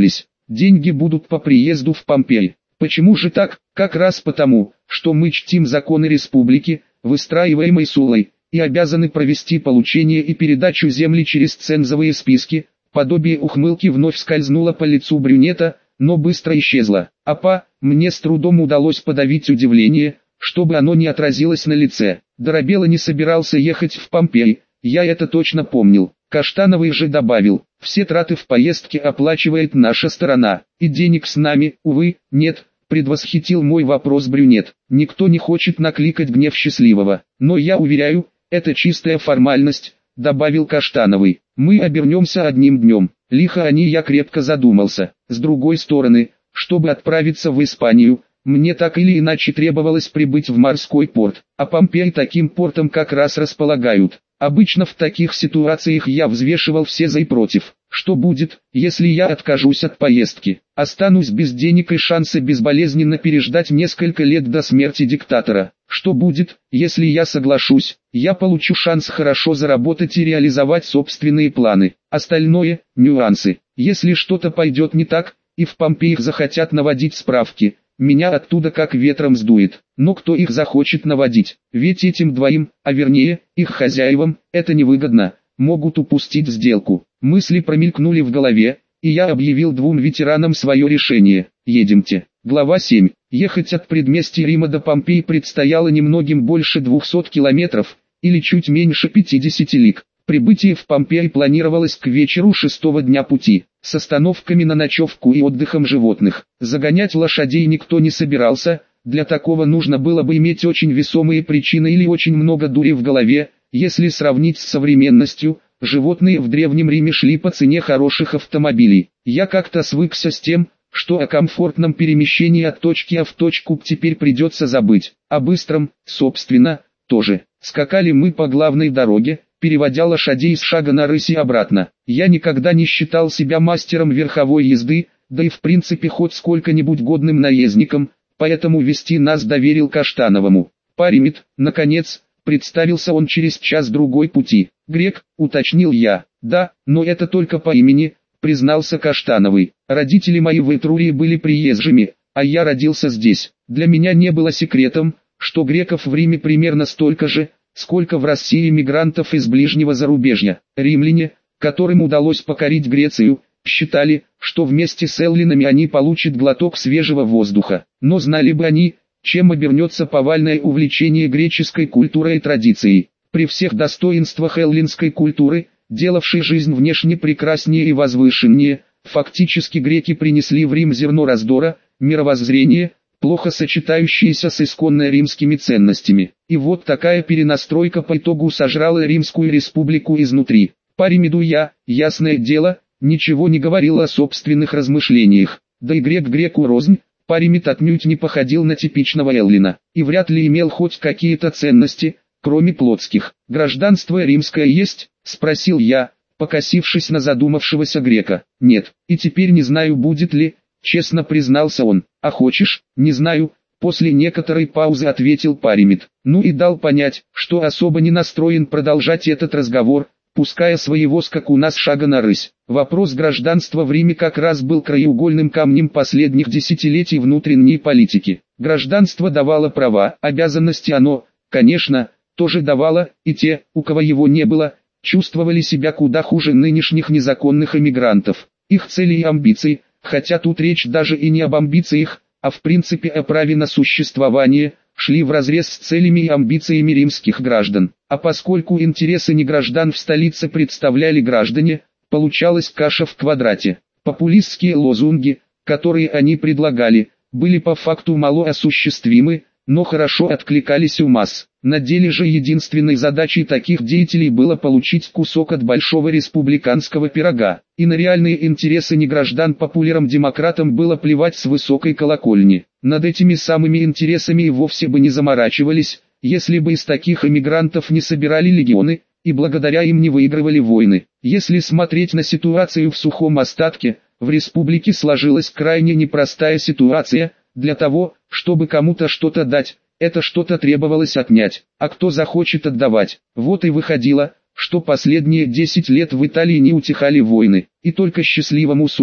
деньги будут по приезду в Помпеи. Почему же так? Как раз потому, что мы чтим законы республики, выстраиваемой Суллой, и обязаны провести получение и передачу земли через цензовые списки. Подобие ухмылки вновь скользнуло по лицу брюнета, но быстро исчезло. Апа, мне с трудом удалось подавить удивление, чтобы оно не отразилось на лице. Доробело не собирался ехать в Помпеи, я это точно помнил. Каштановый же добавил, все траты в поездке оплачивает наша сторона, и денег с нами, увы, нет. Предвосхитил мой вопрос брюнет. Никто не хочет накликать гнев счастливого, но я уверяю, это чистая формальность, добавил Каштановый. Мы обернемся одним днем. Лихо они, я крепко задумался. С другой стороны, чтобы отправиться в Испанию, мне так или иначе требовалось прибыть в морской порт, а Помпеи таким портом как раз располагают. Обычно в таких ситуациях я взвешивал все за и против. Что будет, если я откажусь от поездки? Останусь без денег и шанса безболезненно переждать несколько лет до смерти диктатора. Что будет, если я соглашусь? Я получу шанс хорошо заработать и реализовать собственные планы. Остальное – нюансы. Если что-то пойдет не так, и в Помпеях захотят наводить справки, меня оттуда как ветром сдует. Но кто их захочет наводить? Ведь этим двоим, а вернее, их хозяевам, это невыгодно. Могут упустить сделку. Мысли промелькнули в голове, и я объявил двум ветеранам свое решение. Едемте. Глава семь. Ехать от предместья Рима до Помпей предстояло немногим больше двухсот километров, или чуть меньше пятидесяти лиг. Прибытие в Помпеи планировалось к вечеру шестого дня пути, с остановками на ночевку и отдыхом животных. Загонять лошадей никто не собирался, для такого нужно было бы иметь очень весомые причины или очень много дури в голове. Если сравнить с современностью, животные в Древнем Риме шли по цене хороших автомобилей. Я как-то свыкся с тем, что о комфортном перемещении от точки А в точку Б теперь придется забыть. О быстром, собственно, тоже. Скакали мы по главной дороге, переводя лошадей с шага на рысь и обратно. Я никогда не считал себя мастером верховой езды, да и в принципе хоть сколько-нибудь годным наездником, поэтому вести нас доверил Каштановому. Паримит, наконец, представился он через час-другой пути. «Грек», уточнил я. «Да, но это только по имени», признался Каштановый. «Родители мои в Этрурии были приезжими, а я родился здесь. Для меня не было секретом, что греков в Риме примерно столько же, сколько в России мигрантов из ближнего зарубежья. Римляне, которым удалось покорить Грецию, считали, что вместе с эллинами они получат глоток свежего воздуха. Но знали бы они, чем обернется повальное увлечение греческой культурой и традицией. При всех достоинствах эллинской культуры, делавшей жизнь внешне прекраснее и возвышеннее, фактически греки принесли в Рим зерно раздора, мировоззрение, плохо сочетающееся с исконно римскими ценностями. И вот такая перенастройка по итогу сожрала Римскую республику изнутри. Паримиду я, ясное дело, ничего не говорил о собственных размышлениях. Да и грек греку рознь. Паримид отнюдь не походил на типичного эллина, и вряд ли имел хоть какие-то ценности, кроме плотских. «Гражданство римское есть?» – спросил я, покосившись на задумавшегося грека. «Нет, и теперь не знаю, будет ли», – честно признался он. «А хочешь?» «Не знаю», – после некоторой паузы ответил Паримид. Ну и дал понять, что особо не настроен продолжать этот разговор, пуская своего скакуна с шага на рысь. Вопрос гражданства в Риме как раз был краеугольным камнем последних десятилетий внутренней политики. Гражданство давало права, обязанности оно, конечно, тоже давало, и те, у кого его не было, чувствовали себя куда хуже нынешних незаконных эмигрантов. Их цели и амбиции, хотя тут речь даже и не об амбициях, а в принципе о праве на существование, шли вразрез с целями и амбициями римских граждан. А поскольку интересы неграждан в столице представляли граждане, получалась каша в квадрате. Популистские лозунги, которые они предлагали, были по факту мало осуществимы, но хорошо откликались у масс. На деле же единственной задачей таких деятелей было получить кусок от большого республиканского пирога. И на реальные интересы неграждан популярам-демократам было плевать с высокой колокольни. Над этими самыми интересами и вовсе бы не заморачивались, если бы из таких эмигрантов не собирали легионы, и благодаря им не выигрывали войны. Если смотреть на ситуацию в сухом остатке, в республике сложилась крайне непростая ситуация. Для того, чтобы кому-то что-то дать, это что-то требовалось отнять, а кто захочет отдавать. Вот и выходило, что последние десять лет в Италии не утихали войны, и только счастливому Сулле,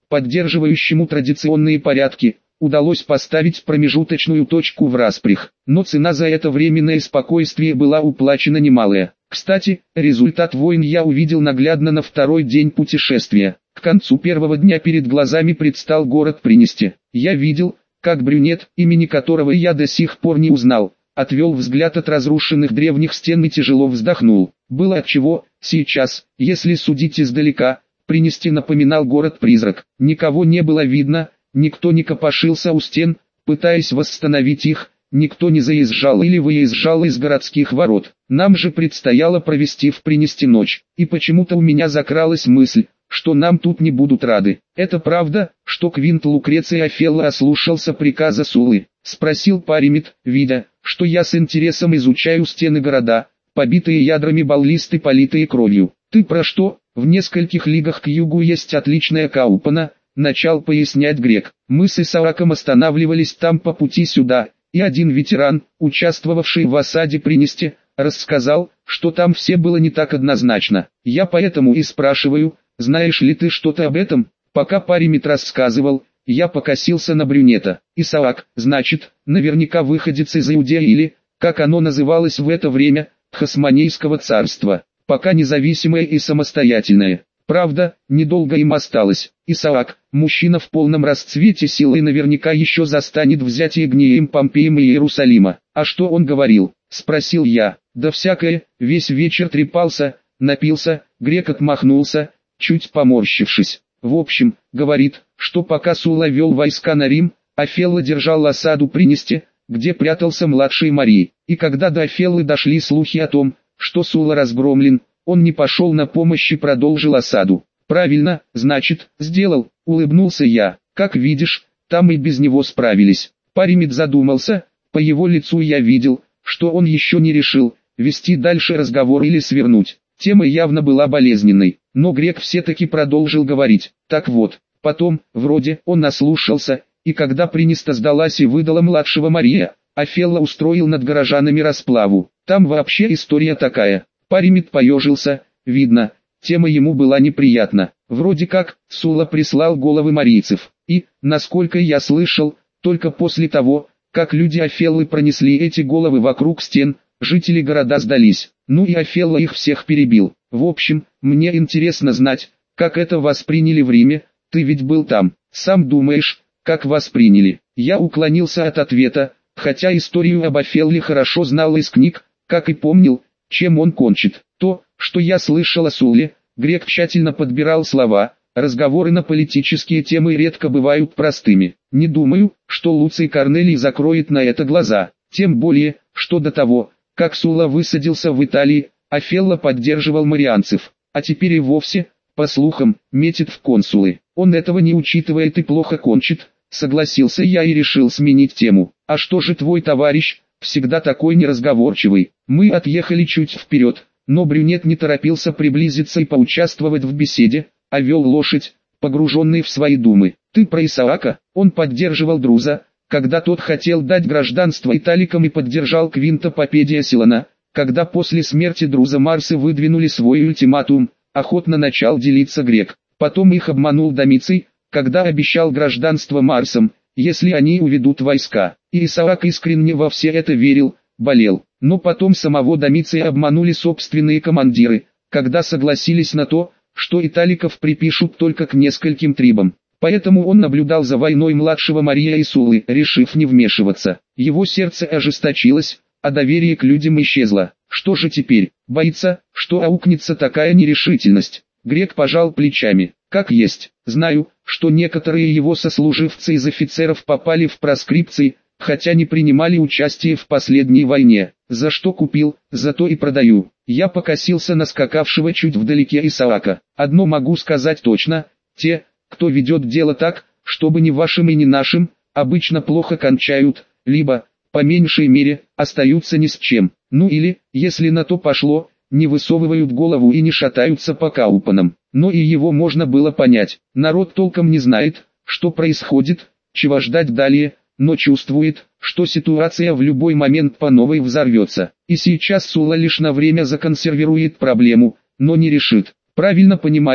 поддерживающему традиционные порядки, удалось поставить промежуточную точку в распрях, но цена за это временное спокойствие была уплачена немалая. Кстати, результат войн я увидел наглядно на второй день путешествия. К концу первого дня перед глазами предстал город Принести. Я видел, как брюнет, имени которого я до сих пор не узнал, отвел взгляд от разрушенных древних стен и тяжело вздохнул. Было отчего. Сейчас, если судить издалека, Принести напоминал город-призрак. Никого не было видно, никто не копошился у стен, пытаясь восстановить их, никто не заезжал или выезжал из городских ворот. Нам же предстояло провести в Принести ночь, и почему-то у меня закралась мысль, что нам тут не будут рады. «Это правда, что Квинт Лукреций Офелло ослушался приказа Суллы?» — спросил Паримет, видя, что я с интересом изучаю стены города, побитые ядрами баллисты, политые кровью. «Ты про что? В нескольких лигах к югу есть отличная Каупана», — начал пояснять грек. «Мы с Исааком останавливались там по пути сюда, и один ветеран, участвовавший в осаде Принести, рассказал, что там все было не так однозначно. Я поэтому и спрашиваю, знаешь ли ты что-то об этом?» Пока Паримет рассказывал, я покосился на брюнета. Исаак, значит, наверняка выходец из Иудеи или, как оно называлось в это время, Хасмонейского царства, пока независимое и самостоятельное. Правда, недолго им осталось. Исаак, мужчина в полном расцвете силы, наверняка еще застанет взятие Гнием, Помпеем и Иерусалима. «А что он говорил?» — спросил я. «Да всякое, весь вечер трепался, напился», — грек отмахнулся, чуть поморщившись. «В общем, говорит, что пока Сулла вел войска на Рим, Офелло держал осаду Принести, где прятался младший Марий. И когда до Офеллы дошли слухи о том, что Сулла разгромлен, он не пошел на помощь и продолжил осаду». «Правильно, значит, сделал», — улыбнулся я. «Как видишь, там и без него справились». Паримет задумался, по его лицу я видел, что он еще не решил, вести дальше разговор или свернуть. Тема явно была болезненной, но грек все-таки продолжил говорить. «Так вот, потом, вроде, он наслушался, и когда Принеста сдалась и выдала младшего Мария, Офелло устроил над горожанами расплаву. Там вообще история такая». Паримет поежился, видно, тема ему была неприятна. Вроде как, Сулла прислал головы марийцев, и, насколько я слышал, только после того, как люди Офеллы пронесли эти головы вокруг стен, жители города сдались. Ну и Офелло их всех перебил. В общем, мне интересно знать, как это восприняли в Риме, ты ведь был там. Сам думаешь, как восприняли?» Я уклонился от ответа, хотя историю об Офелле хорошо знал из книг, как и помнил, чем он кончит. То, что я слышал о Сулле, грек тщательно подбирал слова, разговоры на политические темы редко бывают простыми. Не думаю, что Луций Корнелий закроет на это глаза, тем более, что до того, как Сулла высадился в Италии, Офелло поддерживал марианцев, а теперь и вовсе, по слухам, метит в консулы. Он этого не учитывает и плохо кончит, согласился я и решил сменить тему. «А что же твой товарищ, всегда такой неразговорчивый?» Мы отъехали чуть вперед, но брюнет не торопился приблизиться и поучаствовать в беседе, а вел лошадь, погруженный в свои думы. «Ты про Исаака?» Он поддерживал Друза, когда тот хотел дать гражданство италикам, и поддержал Квинта Попедия Силана, когда после смерти Друза Марсы выдвинули свой ультиматум, охотно начал делиться грек. Потом их обманул Домиций, когда обещал гражданство Марсам, если они уведут войска. И Исаак искренне во все это верил, болел. Но потом самого Домиция обманули собственные командиры, когда согласились на то, что италиков припишут только к нескольким трибам. Поэтому он наблюдал за войной младшего Мария и Суллы, решив не вмешиваться. Его сердце ожесточилось, а доверие к людям исчезло. Что же теперь? Боится, что аукнется такая нерешительность. Грек пожал плечами. Как есть, знаю, что некоторые его сослуживцы из офицеров попали в проскрипции, хотя не принимали участие в последней войне. За что купил, за то и продаю. Я покосился на скакавшего чуть вдалеке Исаака. Одно могу сказать точно, те, кто ведет дело так, чтобы ни вашим и ни нашим, обычно плохо кончают, либо, по меньшей мере, остаются ни с чем. Ну или, если на то пошло, не высовывают голову и не шатаются по Каупанам. Но и его можно было понять. Народ толком не знает, что происходит, чего ждать далее, но чувствует, что ситуация в любой момент по новой взорвется. И сейчас Сулла лишь на время законсервирует проблему, но не решит. Правильно понимает,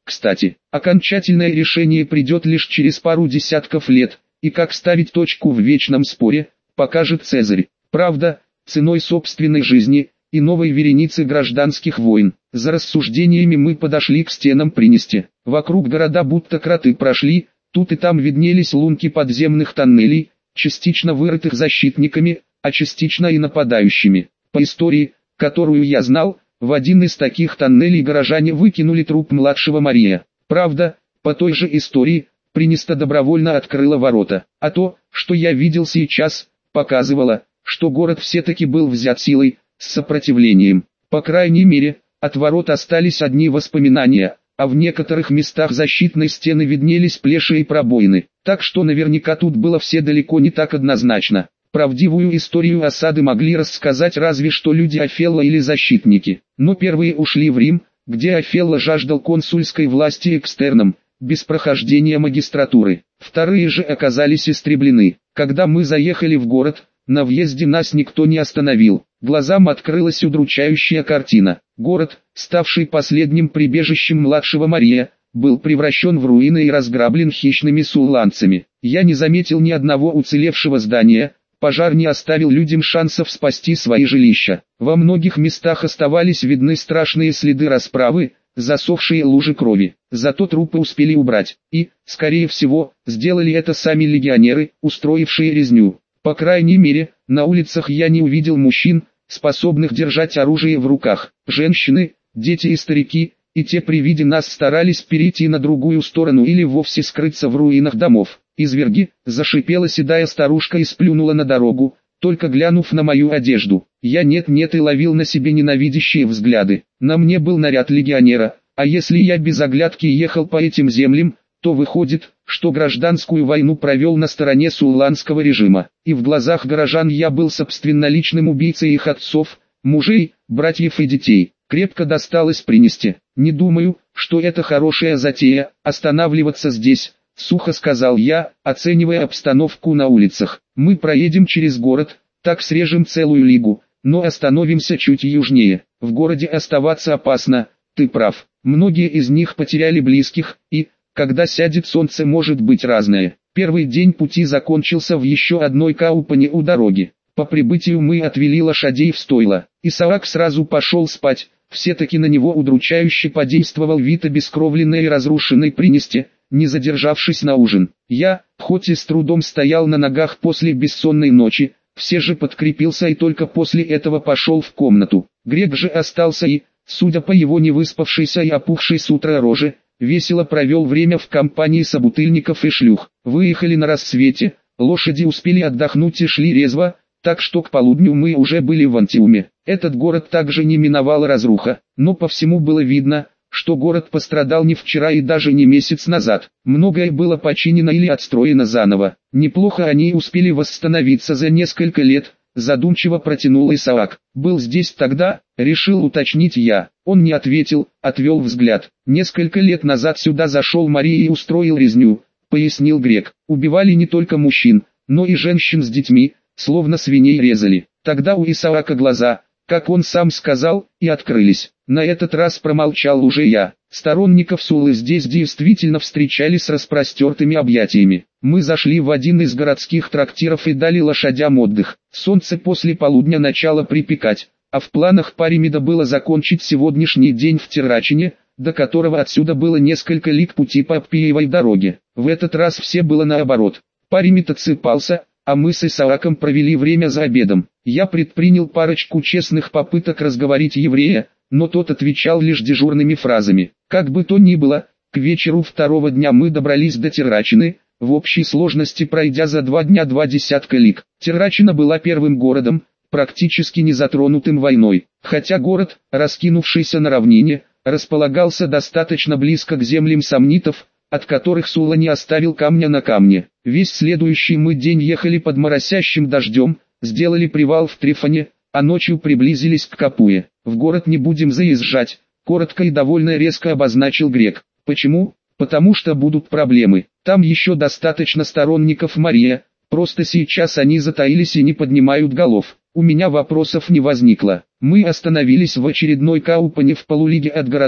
Кстати, окончательное решение придет лишь через пару десятков лет, и как ставить точку в вечном споре, покажет Цезарь. Правда, ценой собственной жизни и новой вереницы гражданских войн. За рассуждениями мы подошли к стенам Принести. Вокруг города будто кроты прошли, тут и там виднелись лунки подземных тоннелей, частично вырытых защитниками, а частично и нападающими. По истории, которую я знал, в один из таких тоннелей горожане выкинули труп младшего Мария. Правда, по той же истории, Принеста добровольно открыла ворота. А то, что я видел сейчас, показывало, что город все-таки был взят силой, с сопротивлением. По крайней мере, от ворот остались одни воспоминания, а в некоторых местах защитной стены виднелись плеши и пробоины. Так что наверняка тут было все далеко не так однозначно. Правдивую историю осады могли рассказать разве что люди Офелла или защитники. Но первые ушли в Рим, где Офелла жаждал консульской власти экстерном, без прохождения магистратуры. Вторые же оказались истреблены. Когда мы заехали в город, на въезде нас никто не остановил. Глазам открылась удручающая картина. Город, ставший последним прибежищем младшего Мария, был превращен в руины и разграблен хищными сулланцами. Я не заметил ни одного уцелевшего здания, пожар не оставил людям шансов спасти свои жилища. Во многих местах оставались видны страшные следы расправы, засохшие лужи крови. Зато трупы успели убрать, и, скорее всего, сделали это сами легионеры, устроившие резню. По крайней мере, на улицах я не увидел мужчин, способных держать оружие в руках. Женщины, дети и старики, и те при виде нас старались перейти на другую сторону или вовсе скрыться в руинах домов. «Изверги!» – зашипела седая старушка и сплюнула на дорогу, только глянув на мою одежду. Я нет-нет и ловил на себе ненавидящие взгляды. На мне был наряд легионера, а если я без оглядки ехал по этим землям, то выходит, что гражданскую войну провел на стороне сулланского режима. И в глазах горожан я был собственноличным убийцей их отцов, мужей, братьев и детей. Крепко досталось Принести. Не думаю, что это хорошая затея, останавливаться здесь, сухо сказал я, оценивая обстановку на улицах. Мы проедем через город, так срежем целую лигу, но остановимся чуть южнее. В городе оставаться опасно, ты прав. Многие из них потеряли близких, и, когда сядет солнце, может быть разное. Первый день пути закончился в еще одной каупане у дороги. По прибытию мы отвели лошадей в стойло. Исаак сразу пошел спать, все-таки на него удручающе подействовал вид обескровленной и разрушенной Принести, не задержавшись на ужин. Я, хоть и с трудом стоял на ногах после бессонной ночи, все же подкрепился и только после этого пошел в комнату. Грек же остался и, судя по его невыспавшейся и опухшей с утра роже, весело провел время в компании собутыльников и шлюх. Выехали на рассвете, лошади успели отдохнуть и шли резво, так что к полудню мы уже были в Антиуме. Этот город также не миновала разруха, но по всему было видно, что город пострадал не вчера и даже не месяц назад. Многое было починено или отстроено заново. Неплохо они успели восстановиться за несколько лет, задумчиво протянул Исаак. «Был здесь тогда?» — решил уточнить я. Он не ответил, отвел взгляд. «Несколько лет назад сюда зашел Мария и устроил резню», — пояснил Грек. «Убивали не только мужчин, но и женщин с детьми, словно свиней резали. Тогда у Исаака глаза, как он сам сказал, и открылись». На этот раз промолчал уже я. Сторонников Суллы здесь действительно встречали с распростертыми объятиями. Мы зашли в один из городских трактиров и дали лошадям отдых. Солнце после полудня начало припекать, а в планах Паримеда было закончить сегодняшний день в Террачине, до которого отсюда было несколько лиг пути по Аппиевой дороге. В этот раз все было наоборот. Паримед отсыпался, а мы с Исааком провели время за обедом. Я предпринял парочку честных попыток разговорить еврея, но тот отвечал лишь дежурными фразами. Как бы то ни было, к вечеру второго дня мы добрались до Террачины, в общей сложности пройдя за два дня два десятка лиг. Террачина была первым городом, практически не затронутым войной. Хотя город, раскинувшийся на равнине, располагался достаточно близко к землям сомнитов, от которых Сулла не оставил камня на камне. Весь следующий мы день ехали под моросящим дождем, сделали привал в Трифоне, а ночью приблизились к Капуе. «В город не будем заезжать», — коротко и довольно резко обозначил Грек. «Почему?» «Потому что будут проблемы. Там еще достаточно сторонников Мария, просто сейчас они затаились и не поднимают голов». У меня вопросов не возникло. Мы остановились в очередной каупане в полулиге от города,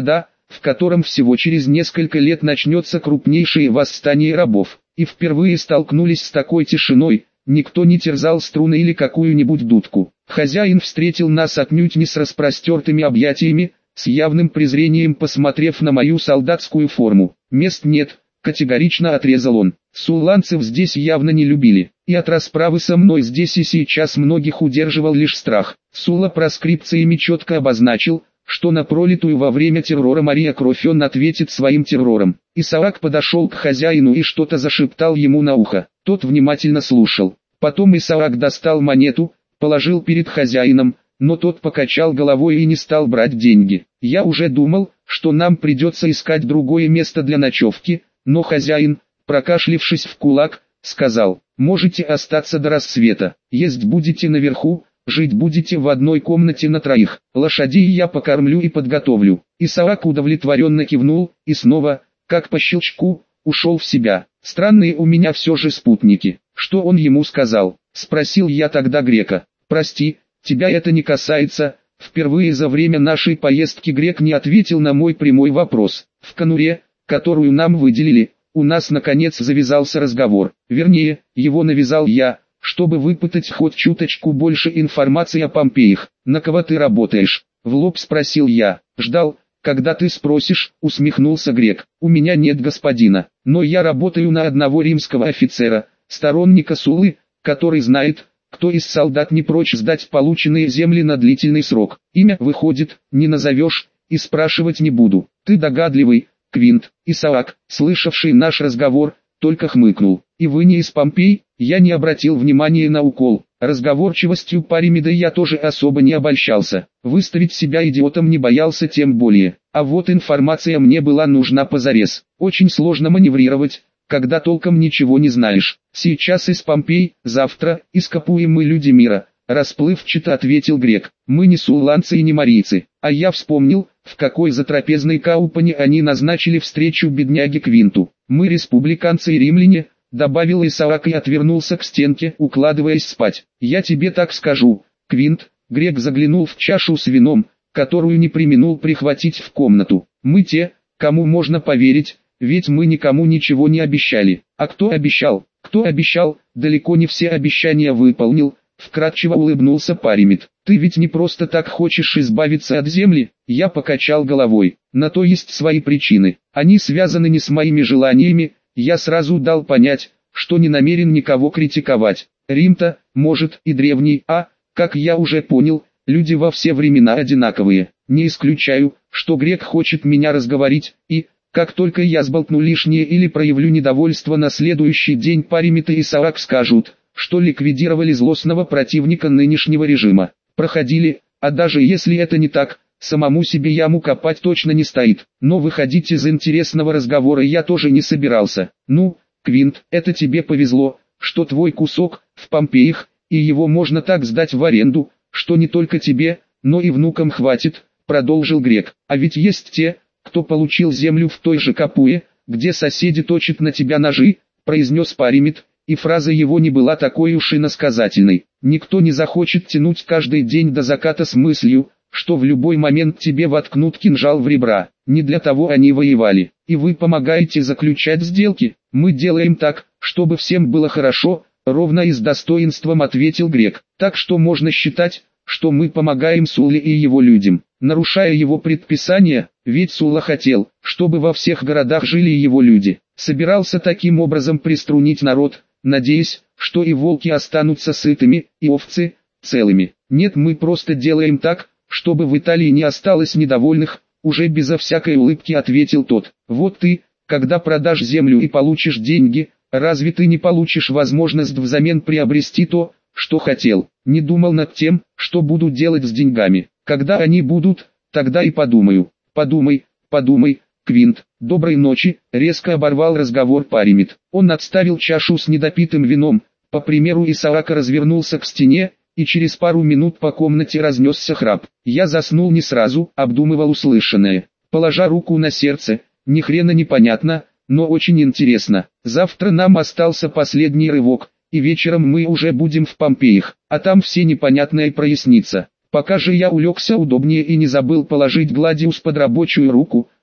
в котором всего через несколько лет начнется крупнейшее восстание рабов. И впервые столкнулись с такой тишиной, никто не терзал струны или какую-нибудь дудку. Хозяин встретил нас отнюдь не с распростертыми объятиями, с явным презрением посмотрев на мою солдатскую форму. «Мест нет», — категорично отрезал он. «Сулланцев здесь явно не любили, и от расправы со мной здесь и сейчас многих удерживал лишь страх». Сулла проскрипциями четко обозначил, что на пролитую во время террора Мария кровь он ответит своим террором. Исаак подошел к хозяину и что-то зашептал ему на ухо. Тот внимательно слушал. Потом Исаак достал монету, положил перед хозяином, но тот покачал головой и не стал брать деньги. Я уже думал, что нам придется искать другое место для ночевки, но хозяин, прокашлившись в кулак, сказал: «Можете остаться до рассвета, есть будете наверху, жить будете в одной комнате на троих, лошадей я покормлю и подготовлю». Исаак удовлетворенно кивнул, и снова, как по щелчку, ушел в себя. «Странные у меня все же спутники. Что он ему сказал?» — спросил я тогда грека. «Прости, тебя это не касается». Впервые за время нашей поездки грек не ответил на мой прямой вопрос. В конуре, которую нам выделили, у нас наконец завязался разговор. Вернее, его навязал я, чтобы выпытать хоть чуточку больше информации о Помпеях. «На кого ты работаешь?» — в лоб спросил я. «Ждал, когда ты спросишь», — усмехнулся грек. «У меня нет господина, но я работаю на одного римского офицера, сторонника Суллы, который знает, кто из солдат не прочь сдать полученные земли на длительный срок. Имя, выходит, не назовешь, и спрашивать не буду. Ты догадливый, Квинт». Исаак, слышавший наш разговор, только хмыкнул. «И вы не из Помпей?» Я не обратил внимания на укол. Разговорчивостью Паримеда я тоже особо не обольщался. Выставить себя идиотом не боялся тем более. А вот информация мне была нужна позарез. Очень сложно маневрировать, когда толком ничего не знаешь. «Сейчас из Помпей, завтра из Капуи мы люди мира», — расплывчато ответил грек. «Мы не сулланцы и не марийцы». А я вспомнил, в какой затрапезной Каупане они назначили встречу бедняге Квинту. «Мы республиканцы и римляне», — добавил Исаак и отвернулся к стенке, укладываясь спать. «Я тебе так скажу, Квинт», — грек заглянул в чашу с вином, которую не преминул прихватить в комнату. «Мы те, кому можно поверить, ведь мы никому ничего не обещали». «А кто обещал?» «Кто обещал, далеко не все обещания выполнил», — вкратчиво улыбнулся Паримед. «Ты ведь не просто так хочешь избавиться от земли?» Я покачал головой. «На то есть свои причины. Они связаны не с моими желаниями». Я сразу дал понять, что не намерен никого критиковать. Рим-то, может, и древний, а, как я уже понял, люди во все времена одинаковые. Не исключаю, что грек хочет меня разговорить, и, как только я сболтну лишнее или проявлю недовольство, на следующий день Паримед и Исаак скажут, что ликвидировали злостного противника нынешнего режима. Проходили, а даже если это не так, самому себе яму копать точно не стоит. Но выходить из интересного разговора я тоже не собирался. «Ну, Квинт, это тебе повезло, что твой кусок в Помпеях, и его можно так сдать в аренду, что не только тебе, но и внукам хватит», — продолжил грек. «А ведь есть те, кто получил землю в той же Капуе, где соседи точат на тебя ножи», — произнес Паримед, и фраза его не была такой уж и насказательной. «Никто не захочет тянуть каждый день до заката с мыслью, что в любой момент тебе воткнут кинжал в ребра. Не для того они воевали. И вы помогаете заключать сделки. Мы делаем так, чтобы всем было хорошо», — ровно и с достоинством ответил грек. «Так что можно считать, что мы помогаем Сулле и его людям, нарушая его предписания, ведь Сулла хотел, чтобы во всех городах жили его люди. Собирался таким образом приструнить народ, надеясь, что и волки останутся сытыми, и овцы целыми. Нет, мы просто делаем так, чтобы в Италии не осталось недовольных», — уже безо всякой улыбки ответил тот. «Вот ты, когда продашь землю и получишь деньги, разве ты не получишь возможность взамен приобрести то, что хотел? Не думал над тем, что буду делать с деньгами. Когда они будут, тогда и подумаю». «Подумай, подумай, Квинт. Доброй ночи», — резко оборвал разговор Паримед. Он отставил чашу с недопитым вином, по примеру Исаака развернулся к стене, и через пару минут по комнате разнесся храп. Я заснул не сразу, обдумывал услышанное. Положа руку на сердце, ни хрена не понятно, но очень интересно. Завтра нам остался последний рывок, и вечером мы уже будем в Помпеях, а там все непонятное прояснится. Пока же я улегся удобнее и не забыл положить Гладиус под рабочую руку,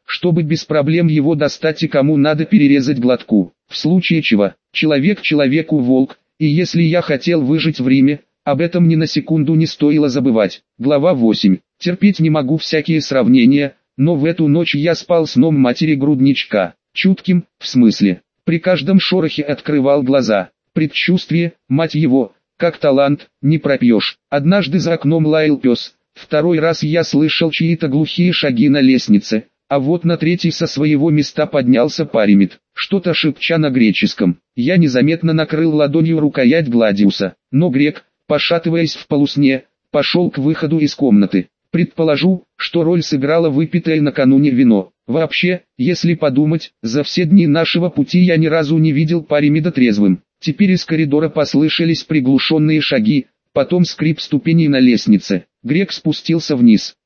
чтобы без проблем его достать и кому надо перерезать глотку. В случае чего, человек человеку волк, и если я хотел выжить в Риме, об этом ни на секунду не стоило забывать. Глава восемь. Терпеть не могу всякие сравнения, но в эту ночь я спал сном матери-грудничка. Чутким, в смысле, при каждом шорохе открывал глаза. Предчувствие, мать его, как талант, не пропьешь. Однажды за окном лаял пес, второй раз я слышал чьи-то глухие шаги на лестнице, а вот на третий со своего места поднялся Паримед, что-то шепча на греческом. Я незаметно накрыл ладонью рукоять Гладиуса, но грек, пошатываясь в полусне, пошел к выходу из комнаты. Предположу, что роль сыграло выпитое накануне вино. Вообще, если подумать, за все дни нашего пути я ни разу не видел Паримеда трезвым. Теперь из коридора послышались приглушенные шаги, потом скрип ступеней на лестнице. Грек спустился вниз.